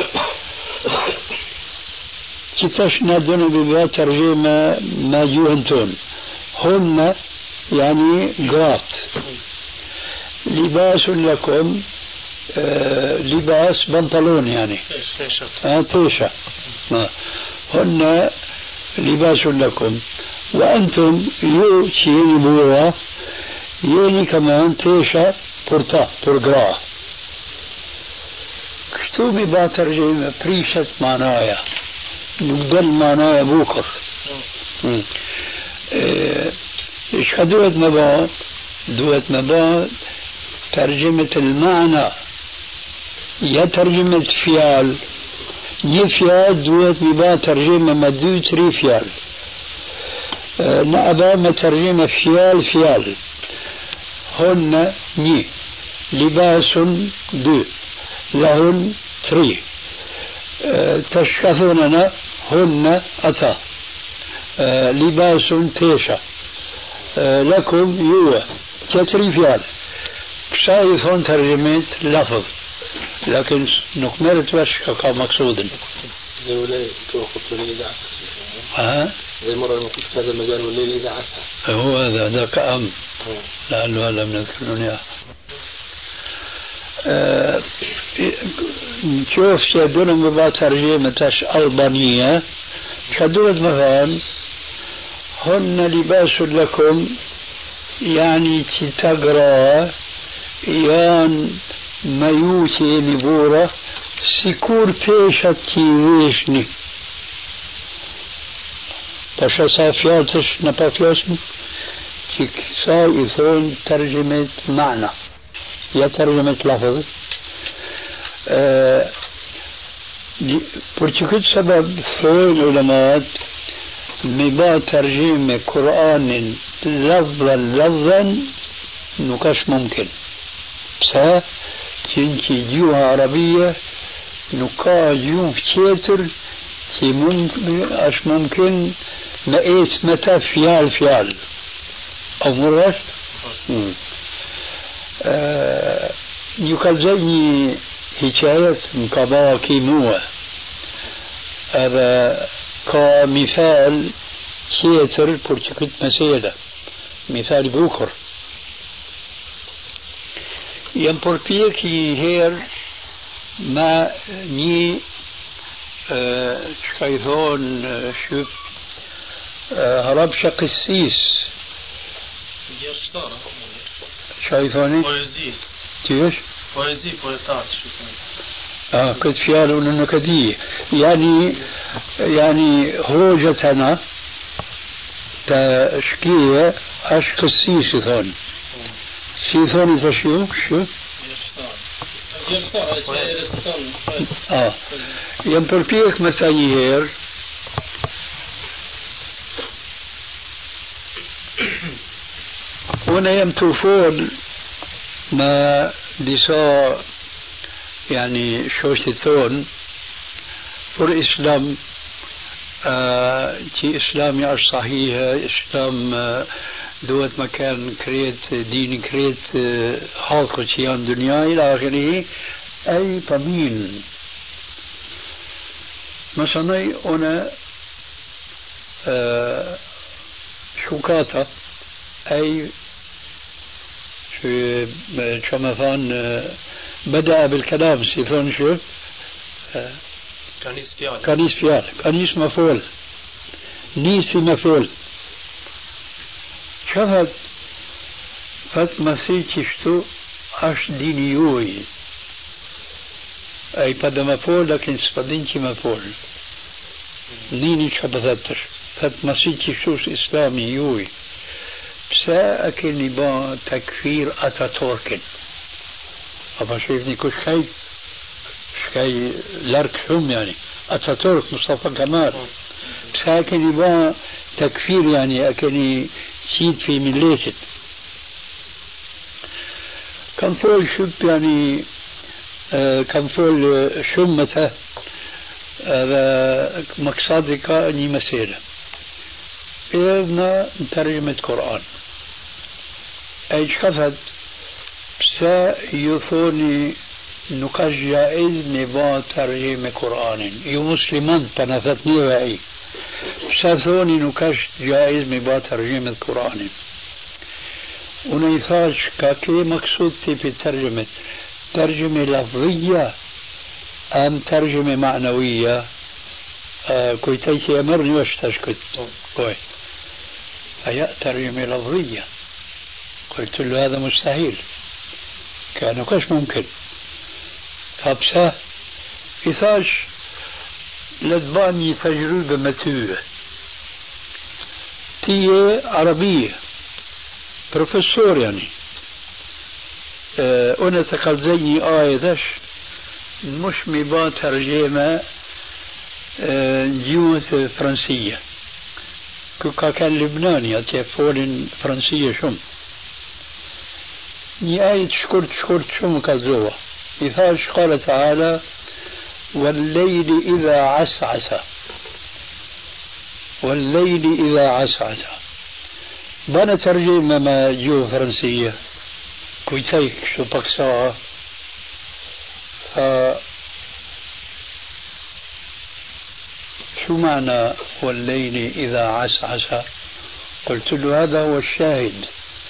كتشنا دون ببا ترجمة ما جوهنتون هن يعني قرات لباس لكم لباس بنطلون يعني تيشة هن لباس لكم وأنتم يو شيني بورا يوني كمان تيشة بورتا بورقرا كتومي با ترجمة بريشت معناها نقدر معناها بوكر ايش دوت مبا ترجمة المعنى يا ترجمة فيال يفيال دوت مبا ترجمة مدو تري فيال نأبا ما ترجمة فيال هن ني لباس دو لهن تري تشكثوننا هن أتا لباس تيشا لكم يوه كتري فيال شايف هون ترجمة لفظ لكن نكملت بس كمقصود زي ولاية توقف الإذاعة زي مرة ما كنت في هذا المجال والليل إذاعتها هو هذا ذاك أم لعله هذا من الكرونية شوف شدون ببعض ترجمة ألبانية شدون مثلا هن لباس لكم يعني تتقرأ يان ميوتي نبورة سيكور تيشت كيويشني باشا صافياتش نبافياسني كيكسا يثون ترجمة معنى يا ترجمة لفظ برشكت سبب فهم علماء مبا ترجمة قرآن لفظا نكاش ممكن بس كنتي جيوها عربية نكا جيوه كتير كي ممكن نقيت متى فيال أو مرات يقال زيني حكاية مكابا كيموة هذا كمثال كيتر برتكت مسيلة مثال بوكر يمبربيكي هير ما ني شكايثون شوف هربش قسيس شايفوني كيف بويزي بوليتات كنت فيها النكدية يعني هوجتنا تشكية اش قسيس ثون سيثوني تشيوك شو يمبربيك متايير هنا يمتوفون ما ديسا يعني شوشتون فور إسلام كي إسلام يعش صحيح إسلام دوت مكان كريت دين كريت حلقة شيان دنيا إلى آخره أي طمين مثلا أنا شوكاتا أي شو مثلا بدأ بالكلام سيفون شو كنيس فيال كنيس مفعول نيسي مفعول شفت فت مسيح شتو اش دينيوي اي بدا مفعول لكن سبدينكي مفعول نيني شبثتش فت مسيح شتو اسلامي يوي بسا اكني با تكفير اتاتوركن أبا شايفني كل شيء لارك شم يعني أتاتورك مصطفى كمال بس أكني با تكفير يعني أكني سيد في مليتت كان فول شب يعني كان فول شمته هذا مقصدي كأني مسيرة إذن ترجمة قرآن أي شفت بسا يثوني نقاش جائز نبا ترجمة قرآن يو مسلمان تنفتني وعي بسا ثوني نقاش جائز نبا ترجمة قرآن ونيثاش كاكي مقصود في ترجمة لفظية أم ترجمة معنوية كويتيك يمرني واشتشكت كوي هيا ترجمة لفظية قلت له هذا مستحيل كانوا كش ممكن فبسا إثاش لدباني تجربة متوبة تي عربية بروفيسور يعني أنا تقلزيني آية مش مبا ترجمة جيوة فرنسية كان لبناني أتيفول فرنسية شم نهاية شكرت شو مكذوبة يفاش قال تعالى والليل إذا عسعس والليل إذا عسعس بنا ترجمة ما جو فرنسية كويتيك شو بكساها شو معنى والليل إذا عسعس قلت له هذا هو الشاهد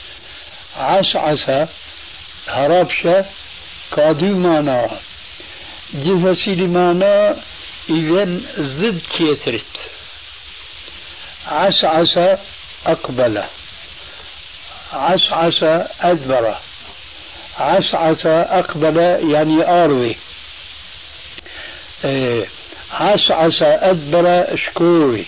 عسعس هربشة كادو معنى جفسي لمعنى إذن ضد كيترت عسعس أقبل عسعس أدبر عسعس أقبل يعني أروي عسعس أدبر شكوري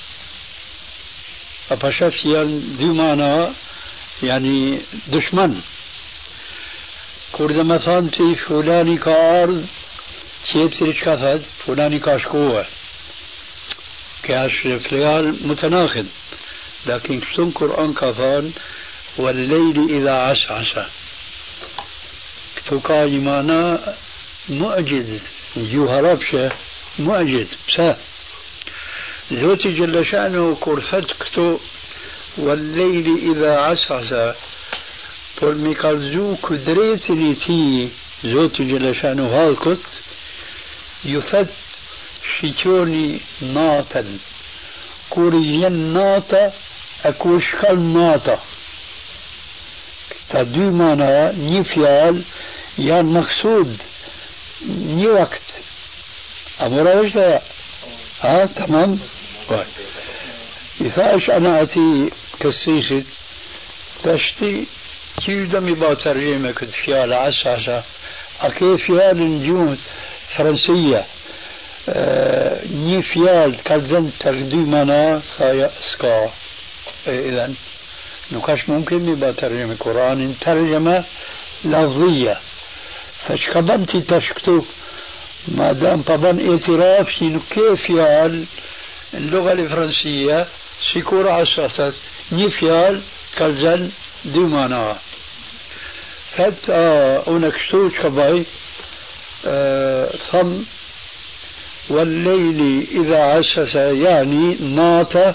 فشفت دي معنى يعني دشمن كورد مثلا تي فلاني كارض تيبتري كفد فلاني كاشكوه كاش فليال متناقض لكن كتن قرآن كفان والليل إذا عسعس كتوكا معنى معجز جوهربشة معجز بسا زوتي جل شأنه كرفت كتو والليل إذا عسعس والمكالزو كدريتني تي زوتي جل شأنه هالكت يفت شيتوني ناتا كوريين ناتا أكوشكال ناتا تدو مانا نفيال يان مقصود ني وقت أمورا وجه تمام إذا أنا أتي كسيسة تشتي كيف دمي با ترجمة كنت فيال عساسة أكي فيال نجوم فرنسية ني فيال كالزن تقدي منا خايا سكا إذن نكاش ممكن با ترجمة قرآن ترجمة لفظية فشكبنتي تشكتو ما دام طبعا اعتراف شنو كيف يال اللغة الفرنسية سيكون عساسة ني فيال كالزن دي منا فت أونكشتو شباي ثم والليل إذا عسس يعني ناطة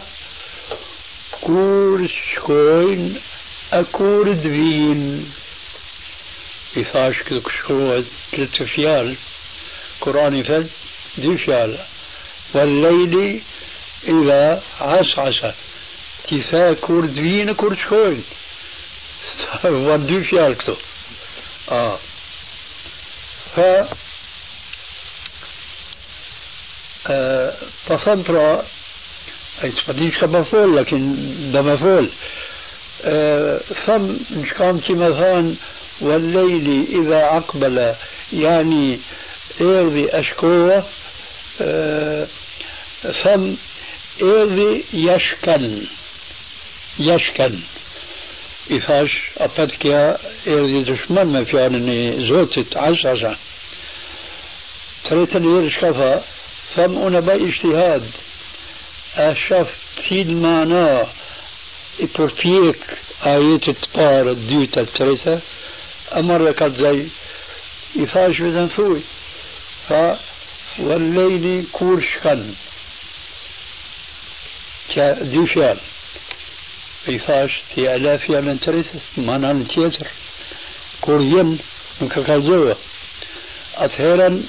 كور شكوين أكور دوين إفاش كدك شكوين ثلاث فيال قرآن فد دي فيال والليل إذا عسعس كيفا كور دوين كور شكوين ودي فيال كتو تصنطرة أي تفضيش كمفول لكن ده مفول ثم مش كانت مثلا والليل إذا أقبل يعني إرضي أشكوه ثم إرضي يشكن إفاش أبدك يا إرضي دشمن ما في أنني زوتت عساسا تريتني يرشكفها ثم أنا باجتهاد أشفت في المعنى إبرتيك آية الطار الديوتة التريسة أمر لك زي إفاش بذنفوي والليل كورشكن كديوشال إفاش في آلاف من تريسة معنى التياتر كوريين من كالزوة أثيرا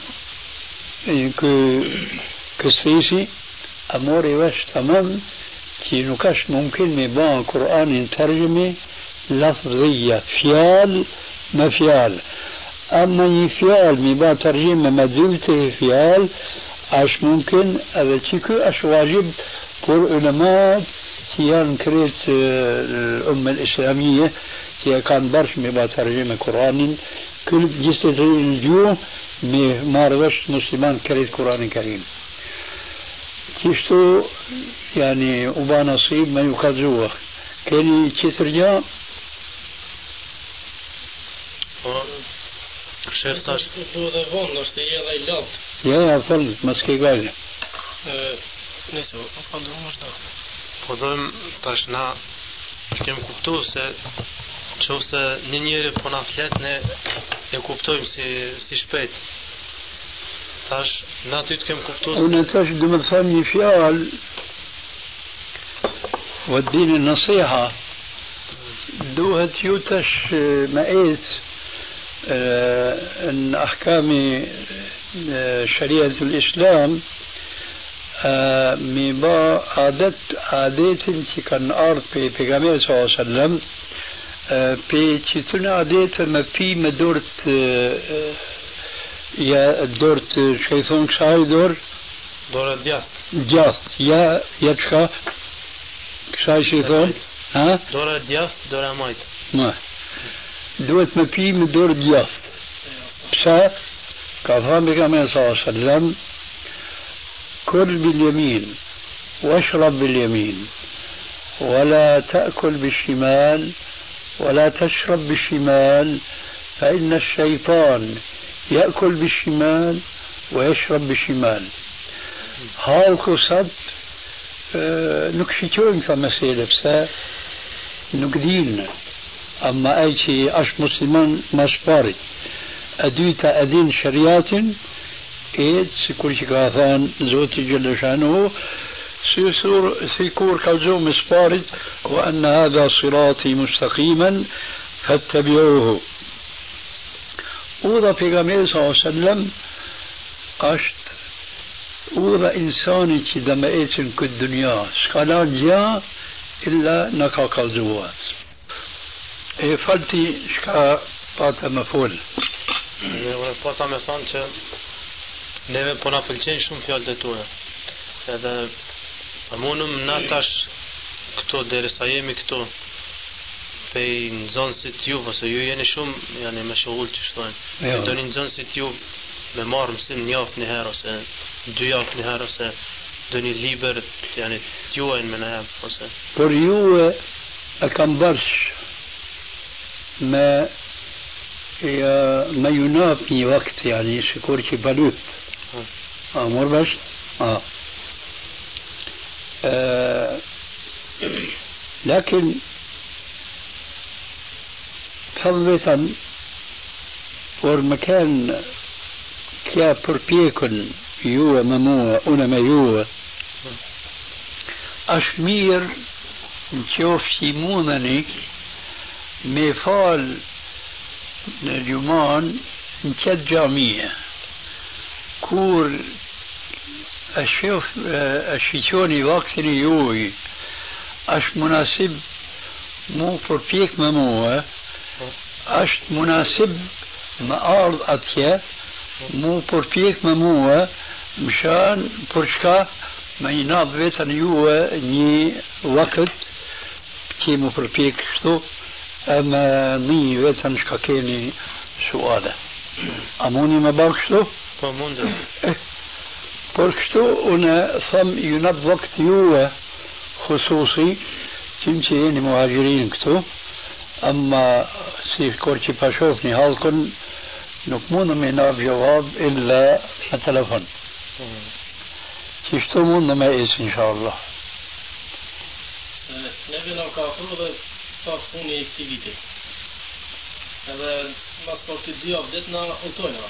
كسيسي أموري وش تمام كي نكاش ممكن مبان قرآن ترجمة لفظية فيال ما فيال أما يفيال مبان ترجمة مدلته فيال أش ممكن أبتكو أش واجب بور علماء تيان كريت الأمة الإسلامية تيان كان برش مبان ترجمة قرآن كل جسد الجو ما رغش مسلمان كريت قرآن كريم كيشتو يعني وبا نصيب ما يكذوه كاني تشترجا شيخ تاش هذا فون نشتي يا لاب يا فل مسكي قال نسو افضل مرتا podojm tash na kemi kuptuar se qoftë se një njeri po na flet ne e kuptojmë si shpejt. Tash na ty të kem kuptuar. Unë tash do të them një fjalë وديني النصيحة دوهت يوتش مقيت ان احكام شريعة الاسلام ميبا عادات انتي كان ارض بيغامير صلى الله عليه وسلم بي تشتون عادات ما في مدورت يا دورت شيطان كساي دور دياست يا تشا كساي شيطان ها دورة دياست دورة مايت ما دوت ما في مدور دياست بسا كفام بكما صلى الله عليه وسلم كل باليمين واشرب باليمين ولا تأكل بالشمال ولا تشرب بالشمال فإن الشيطان يأكل بالشمال ويشرب بالشمال هاو قصد نكشيتون كمسيلة بسا نكدين أما أي شيء أش مسلمان مشباري أدويتا أدين شريات إيد سيكور شكاثان زوتي جل شانه سيكور كالزوم مشباري وأن هذا صراطي مستقيما فاتبعوه وضع في غمير صلى الله عليه وسلم أشت وضع إنساني كي دمائتن كالدنيا سكالان جا إلا نكا كالزوات E falti shka pata më fol. Unë pata me thonë që neve po na pëlqejnë shumë fjalët e tua. Edhe munëm na tash këto derisa jemi këto pe nxënësit ju, ose ju jeni shumë janë me shogull që shtojnë. Doni nxënësit ju me marrë mësim një javë një herë ose 2 javë një herë ose doni liber janë t'juajnë me në herë ose. Por ju e kam bërsh ما ما ينافي وقت يعني سكورتي بلوت مر بس لكن فضلا والمكان كيا بربيكن يو ممو انا ما يو اشمير نشوف سيمونني me fal në gjuman në qëtë gjamia kur e shqyqoni vaktin e juj është munasib mu përpjek me mua është munasib me ardh atje mu përpjek me mua mshan për shka me i nadh vetën juve një vakët që mu përpjek kështu أما ني ويتن شكاكيني سؤالا أموني ما باكشتو فموندو بركشتو أنا ثم ينب وقت يوه خصوصي تمشيني مهاجرين كتو أما سيف كورتي باشوفني هالكن نكمون من ناب جواب إلا التلفون تشتو مون ما إيس إن شاء الله نبي نوكافر sa funi I këtij viti. Edhe mas për të 2 javë ditë na udhtojnë.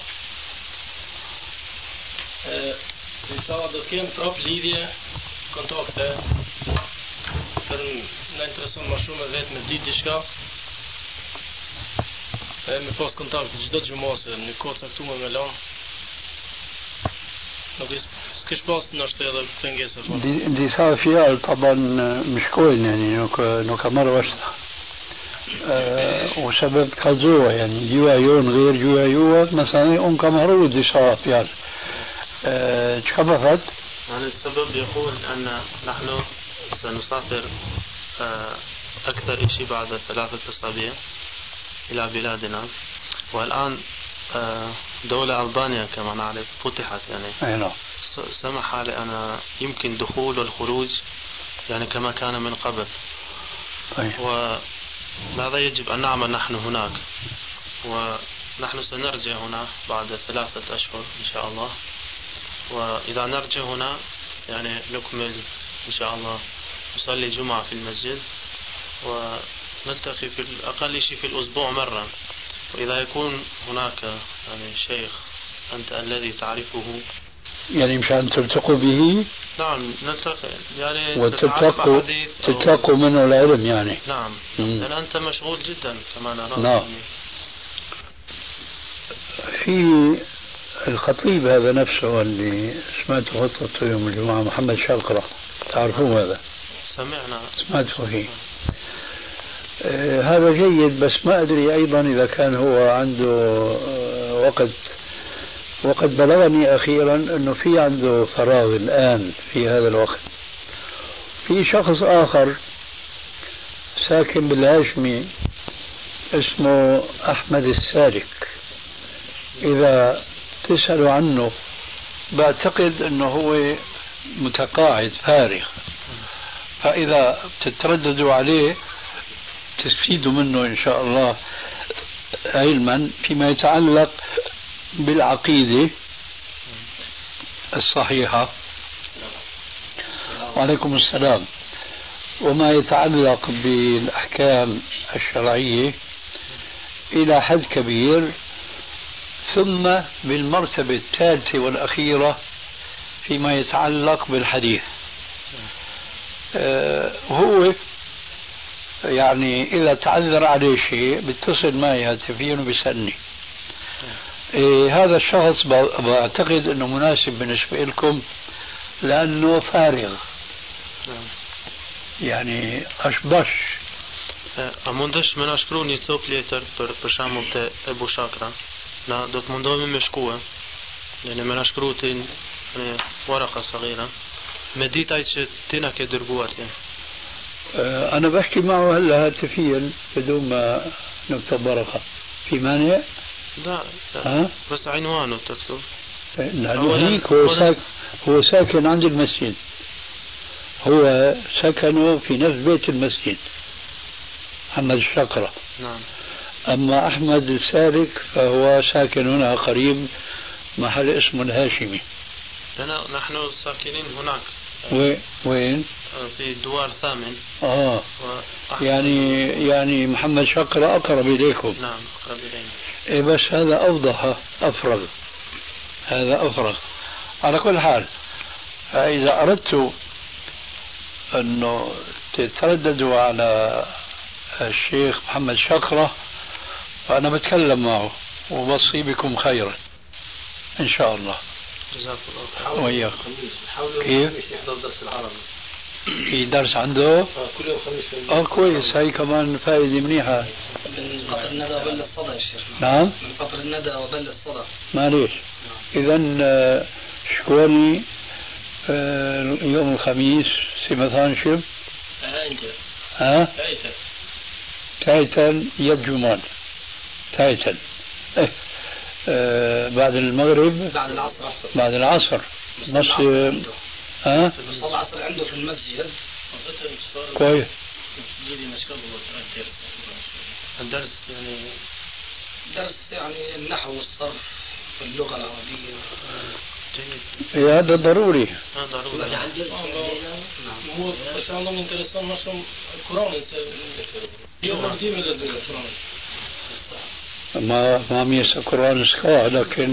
Inshallah do të kem prap lidhje, kontakte. Për na intereson më shumë vetë me ditë diçka. Me pas kontakt çdo xhumose në kohë caktuar me lan. Nuk s'kesh pas nështë edhe pengesa. Disa fjalë طبعا më shkojnë yani nuk ka marrë vashta. وسبب كالزوة يعني جوا يون غير جوا يوا مثلا أم كمهرود دي صافيال تشبفت يعني السبب يقول أن نحن سنسافر أكثر شيء بعد 3 أسابيع إلى بلادنا والآن دولة ألبانيا كما نعرف فتحت يعني سمح لنا يمكن دخول والخروج يعني كما كان من قبل وهذا يجب أن نعمل نحن هناك ونحن سنرجع هنا بعد 3 أشهر إن شاء الله وإذا نرجع هنا يعني نكمل إن شاء الله نصلي جمعة في المسجد نلتقي في الأقل شيء في الأسبوع مرة، وإذا يكون هناك يعني شيخ أنت الذي تعرفه يعني مشان تلتقوا به. نعم نلتقي يعني تتلقوا منه العلم يعني. نعم لأن أنت مشغول جدا كما نرى. نعم. في الخطيب هذا نفسه اللي سمعته خطبته يوم الجمعة، محمد شاقرة، تعرفون هذا؟ سمعنا سمعته فيه. هذا جيد، بس ما أدري أيضا إذا كان هو عنده وقت. وقد بلغني أخيرا أنه في عنده فراغ الآن في هذا الوقت. في شخص آخر ساكن بالهاشمي اسمه أحمد السالك، إذا تسألوا عنه بعتقد أنه هو متقاعد فارغ، فإذا تترددوا عليه تستفيدوا منه إن شاء الله علما فيما يتعلق بالعقيدة الصحيحة. وعليكم السلام. وما يتعلق بالأحكام الشرعية إلى حد كبير، ثم بالمرتبة الثالثة والأخيرة فيما يتعلق بالحديث. هو يعني إذا تعذر عليه شيء بيتصل معي هاتفيا وبيسألني. هذا الشخص بعتقد أنه مناسب بالنسبة لكم لأنه فارغ يعني أشبش. A mundesh me na shkru një cop letër për shembull te Ebu Shakra, na do të mundohemi me shkue, ne me na shkru ti në waraka saghira me ditaj që ti na ke dërguar ti. أنا بحكي معه هلا هاتفيا بدون ما نكتب ورقة. في مانع؟ لا بس عنوانه تكتب. هيك هو ساكن عند المسجد، هو سكنه في نفس بيت المسجد، محمد الشقرة. نعم. أما أحمد السالك فهو ساكن هنا قريب، محل اسمه الهاشمي. نحن ساكنين هناك. وين؟ في الدوار الثامن. يعني محمد شقرة أقرب إليكم. نعم أقرب إلينا. بس هذا أوضح أفرغ، هذا أفرغ. على كل حال، فإذا أردت أنه تترددوا على الشيخ محمد شقرة فأنا بتكلم معه وبصي بكم خيرا إن شاء الله. جزاك الله. وياك. كيف؟ يحضر درس العربي. في درس عنده؟ كل يوم خميس. كويس، هاي كمان فائدة منيحة. من قطر الندى وبل الصدى يا شيخ. نعم؟ من قطر الندى وبل الصدى. معليش. إذن شكوني يوم الخميس سمثان شب؟ تايتن يد جمان تايتن. بعد المغرب بعد العصر نص العصر عنده في المسجد. كويس. الدرس يعني النحو والصرف واللغة العربية. هذا ضروري. هو بس الله من كرسان مشروم القرآن يوم الدين لازم القرآن ما ميس القرآن سكوا،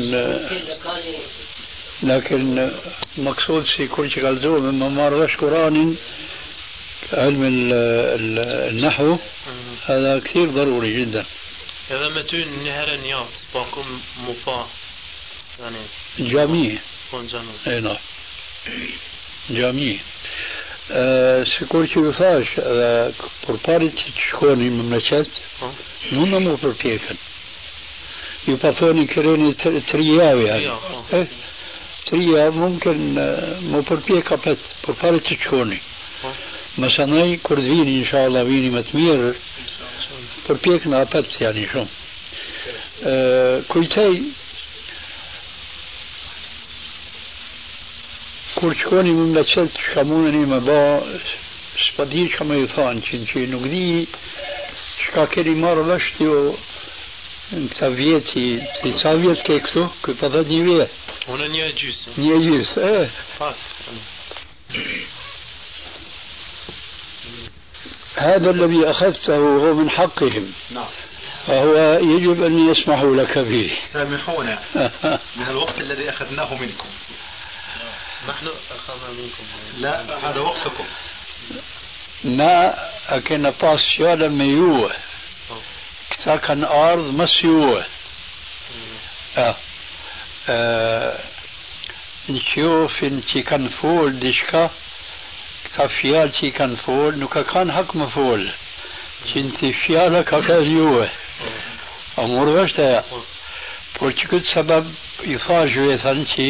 لكن مقصود سي كل شيء قالوا مما مرش قرآن علم النحو هذا كثير ضروري جدا. هذا متون نهر نيات باكم مفا يعني جامعي. اي نعم جامعي. Sikur që ju thash, për parit që të shkoni më mëqet, nuk më përpjekën. Ju pa thoni këreni 3 javë. 3 javë mumkin më përpjek apet, për parit që të shkoni. Mësanaj, kur të vini, inshallah, vini më të mirë, përpjek në apet, yani shumë. Kujtej, kur shkoni më mëqet, shka mundeni me ba, s'pa di që me ju thanë, që nuk di shka keni marrë lësht ju në këta vjeti, sa vjet ke këtu? Këtë pa dhe 1 vjet. Unë 1 gjysë. 1 gjysë, هذا الذي أخذته هو من حقهم. نعم. فهو يجب أن يسمحوا لك به. سامحونا من الوقت الذي أخذناه منكم. نحن أخذنا منكم. لا هذا وقتكم. ما أكن باس شوالا ميوه كتا كان أرض مسيوه. نشوف انتي كان فول ديشكا كتا فيالتي كان فول نوكا كان حق مفول انتي فيالا كاكازيوه أمور وشتا porque këtë sebeb I thash vetën që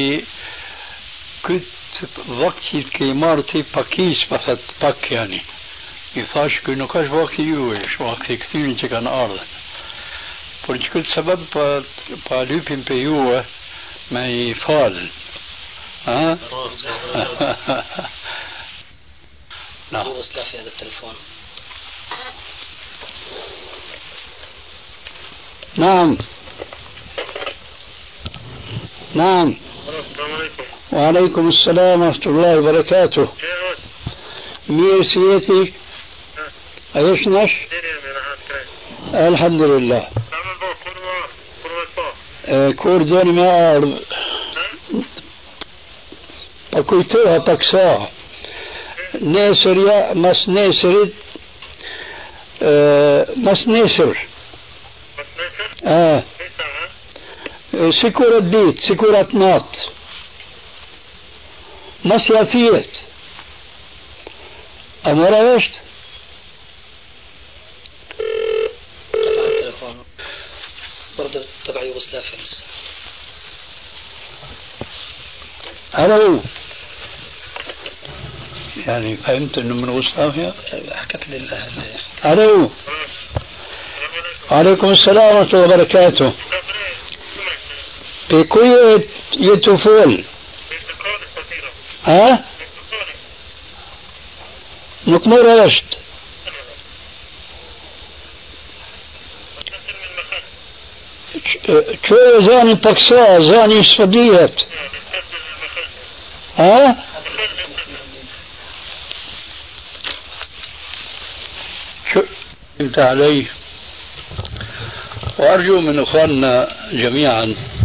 këtë vakti ke I marrë ti pakis, pa thët pak yani. I thash që nuk është vakti juaj, është vakti këtyrin që kanë ardhën. Por që këtë sebeb pa lypin për juaj me I falën. ها؟ نعم. في هذا التليفون. نعم. نعم. السلام عليكم. وعليكم السلام ورحمة الله وبركاته. مير سيتي ايش نش؟ الحمد لله. كوردون ما أعرف. أكويتوها تكسا ناسر مس ناسر مس ناسر سكورة بيت سكورة نات مس يافيت أمورا وشت برضه تبع يوغوسلافيا. ألو يعني فهمت انه من يوغوسلافيا؟ حكت لله. ألو عليكم السلام ورحمة الله وبركاته. بكوية يتفول ها؟ نكمل رشد شو زاني بكسا زاني صديت ها؟ شو فهمت علي؟ وأرجو من أخواننا جميعا